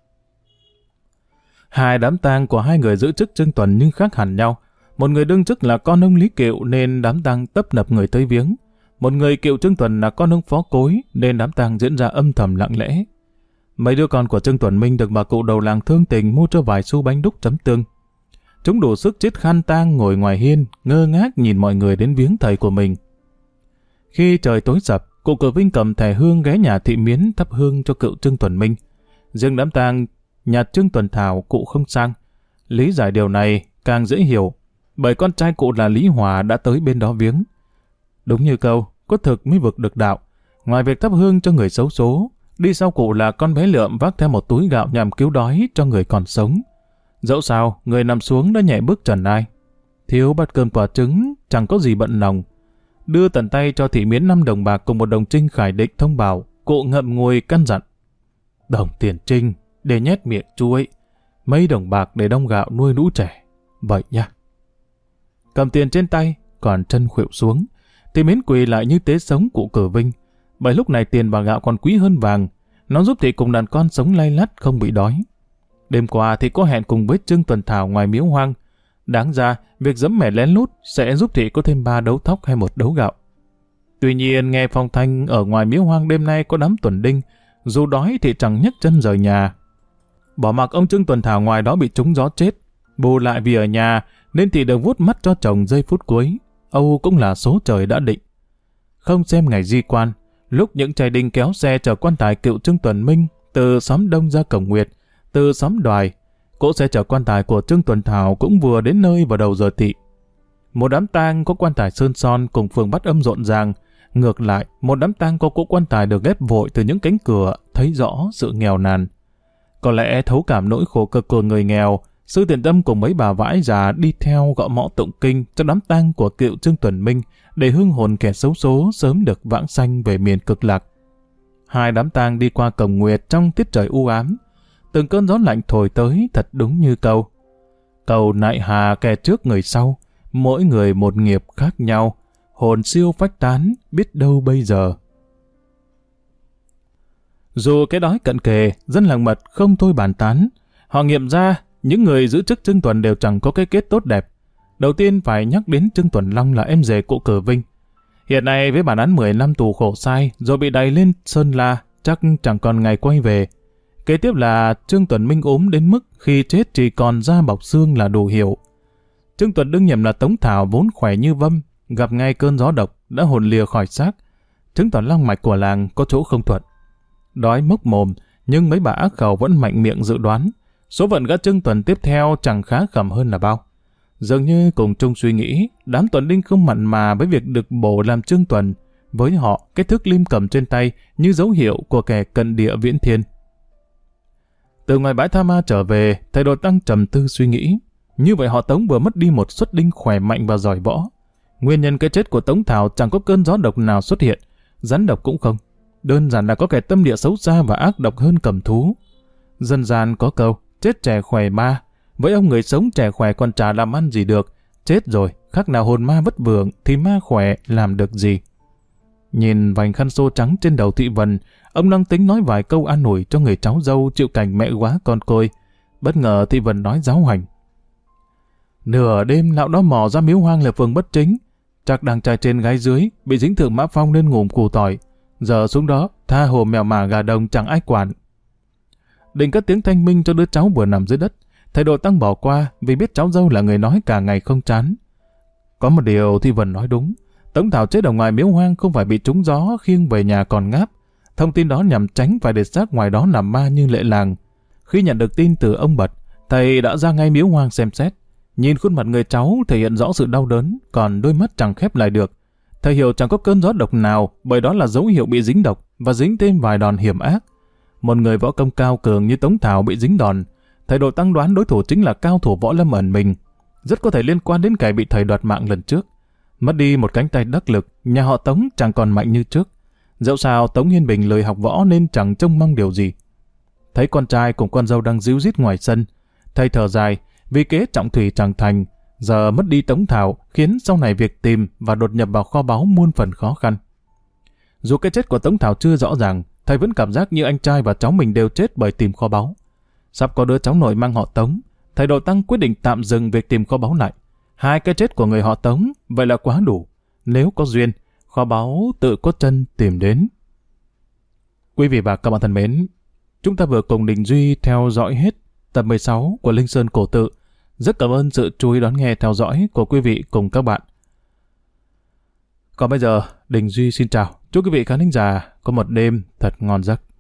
Speaker 1: Hai đám tang của hai người giữ chức Trương Tuần nhưng khác hẳn nhau. Một người đương chức là con ông Lý Kiệu nên đám tang tấp nập người tới viếng. Một người Kiệu Trương Tuần là con ông Phó Cối nên đám tang diễn ra âm thầm lặng lẽ. Mấy đứa con của Trương Tuần Minh được bà cụ đầu làng thương tình mua cho vài xu bánh đúc chấm tương. Chúng đủ sức chiết khăn tang ngồi ngoài hiên, ngơ ngác nhìn mọi người đến viếng thầy của mình. Khi trời tối sập, cụ Cử Vinh cầm thẻ hương ghé nhà thị Miến thắp hương cho cựu Trương Tuần Minh. Riêng đám tang nhà Trương Tuần Thảo cụ không sang. Lý giải điều này càng dễ hiểu, bởi con trai cụ là Lý Hòa đã tới bên đó viếng. Đúng như câu, có thực mới vực được đạo. Ngoài việc thắp hương cho người xấu số, đi sau cụ là con bé Lượm vác theo một túi gạo nhằm cứu đói cho người còn sống. Dẫu sao, người nằm xuống đã nhẹ bước trần ai. Thiếu bát cơm quả trứng, chẳng có gì bận lòng. Đưa tận tay cho thị Miến 5 đồng bạc cùng một đồng trinh khải định thông bảo, cụ ngậm ngùi căn dặn. Đồng tiền trinh để nhét miệng chú ấy, mấy đồng bạc để đong gạo nuôi lũ trẻ. Vậy nha. Cầm tiền trên tay, còn chân khuỵu xuống, thị Miến quỳ lại như tế sống cụ Cử Vinh. Bởi lúc này tiền và gạo còn quý hơn vàng, nó giúp thị cùng đàn con sống lay lắt không bị đói. Đêm qua thì có hẹn cùng với Trương Tuần Thảo ngoài miếu hoang. Đáng ra, việc giấm mẻ lén lút sẽ giúp thị có thêm 3 đấu thóc hay 1 đấu gạo. Tuy nhiên, nghe phong thanh ở ngoài miếu hoang đêm nay có đám tuần đinh, dù đói thì chẳng nhấc chân rời nhà. Bỏ mặc ông Trương Tuần Thảo ngoài đó bị trúng gió chết, bù lại vì ở nhà nên thị được vuốt mắt cho chồng giây phút cuối. Âu cũng là số trời đã định. Không xem ngày di quan, lúc những trai đinh kéo xe chở quan tài cựu Trương Tuần Minh từ xóm Đông ra Cổng Nguyệt, từ xóm Đoài, cỗ xe chở quan tài của Trương Tuần Thảo cũng vừa đến nơi vào đầu giờ thị. Một đám tang có quan tài sơn son cùng phường Bát Âm rộn ràng, ngược lại một đám tang có cỗ quan tài được ghép vội từ những cánh cửa, thấy rõ sự nghèo nàn. Có lẽ thấu cảm nỗi khổ cực của người nghèo, Sư Tiền Tâm cùng mấy bà vãi già đi theo gõ mõ tụng kinh cho đám tang của cựu Trương Tuần Minh để hương hồn kẻ xấu số sớm được vãng sanh về miền cực lạc. Hai đám tang đi qua Cổng Nguyệt trong tiết trời u ám. Từng cơn gió lạnh thổi tới thật đúng như câu. Cầu nại hà kẻ trước người sau, mỗi người một nghiệp khác nhau, hồn siêu phách tán, biết đâu bây giờ. Dù cái đói cận kề, dân làng Mật không thôi bàn tán. Họ nghiệm ra, những người giữ chức Trương Tuần đều chẳng có cái kết tốt đẹp. Đầu tiên phải nhắc đến Trương Tuần Long là em rể cụ Cử Vinh. Hiện nay với bản án 10 năm tù khổ sai, rồi bị đày lên Sơn La, chắc chẳng còn ngày quay về. Kế tiếp là Trương Tuần Minh ốm đến mức khi chết chỉ còn da bọc xương là đủ hiểu. Trương Tuần đương nhiệm là Tống Thảo vốn khỏe như vâm, gặp ngay cơn gió độc đã hồn lìa khỏi xác. Chứng tỏ long mạch của làng có chỗ không thuận. Đói mốc mồm, nhưng mấy bà ác khẩu vẫn mạnh miệng dự đoán. Số phận gã Trương Tuần tiếp theo chẳng khá khẩm hơn là bao. Dường như cùng chung suy nghĩ, đám Tuần Đinh không mặn mà với việc được bổ làm Trương Tuần. Với họ, cái thước lim cầm trên tay như dấu hiệu của kẻ cận địa viễn thiên. Từ ngoài bãi Tha Ma trở về, thầy Đồ Tăng trầm tư suy nghĩ. Như vậy họ Tống vừa mất đi một xuất đinh khỏe mạnh và giỏi võ. Nguyên nhân cái chết của Tống Thảo chẳng có cơn gió độc nào xuất hiện, rắn độc cũng không. Đơn giản là có kẻ tâm địa xấu xa và ác độc hơn cầm thú. Dân gian có câu, chết trẻ khỏe ma. Với ông người sống trẻ khỏe còn chả làm ăn gì được. Chết rồi, khác nào hồn ma vất vưởng thì ma khỏe làm được gì. Nhìn vành khăn xô trắng trên đầu Thị Vân, ông đang tính nói vài câu an ủi cho người cháu dâu chịu cảnh mẹ quá con côi. Bất ngờ Thị Vân nói giáo hành. Nửa đêm lão đó mò ra miếu hoang là phường Bất Chính. Chắc đang trai trên gái dưới, bị dính thượng mã phong nên ngủm củ tỏi. Giờ xuống đó, tha hồ mèo mả gà đồng chẳng ai quản. Định cất tiếng thanh minh cho đứa cháu vừa nằm dưới đất. Thầy Đồ Tăng bỏ qua vì biết cháu dâu là người nói cả ngày không chán. Có một điều Thị Vân nói đúng. Tống Thảo chết ở ngoài miếu hoang không phải bị trúng gió khiêng về nhà còn ngáp. Thông tin đó nhằm tránh phải để xác ngoài đó nằm ma như lệ làng. Khi nhận được tin từ ông Bật, Thầy đã ra ngay miếu hoang xem xét. Nhìn khuôn mặt người cháu thể hiện rõ sự đau đớn, còn đôi mắt chẳng khép lại được. Thầy hiểu chẳng có cơn gió độc nào, bởi đó là dấu hiệu bị dính độc và dính thêm vài đòn hiểm ác. Một người võ công cao cường như Tống Thảo bị dính đòn, thầy Độ Tăng đoán đối thủ chính là cao thủ võ lâm ẩn mình, rất có thể liên quan đến kẻ bị thầy đoạt mạng lần trước. Mất đi một cánh tay đắc lực, nhà họ Tống chẳng còn mạnh như trước. Dẫu sao Tống Hiên Bình lười học võ nên chẳng trông mong điều gì. Thấy con trai cùng con dâu đang díu dít ngoài sân, thầy thở dài vì kế trọng thủy chẳng thành, giờ mất đi Tống Thảo khiến sau này việc tìm và đột nhập vào kho báu muôn phần khó khăn. Dù cái chết của Tống Thảo chưa rõ ràng, thầy vẫn cảm giác như anh trai và cháu mình đều chết bởi tìm kho báu. Sắp có đứa cháu nội mang họ Tống, thầy Độ Tăng quyết định tạm dừng việc tìm kho báu lại. Hai cái chết của người họ Tống vậy là quá đủ. Nếu có duyên, kho báu tự có chân tìm đến. Quý vị và các bạn thân mến, chúng ta vừa cùng Đình Duy theo dõi hết tập 16 của Linh Sơn Cổ Tự. Rất cảm ơn sự chú ý đón nghe theo dõi của quý vị cùng các bạn. Còn bây giờ, Đình Duy xin chào. Chúc quý vị khán thính giả có một đêm thật ngon giấc.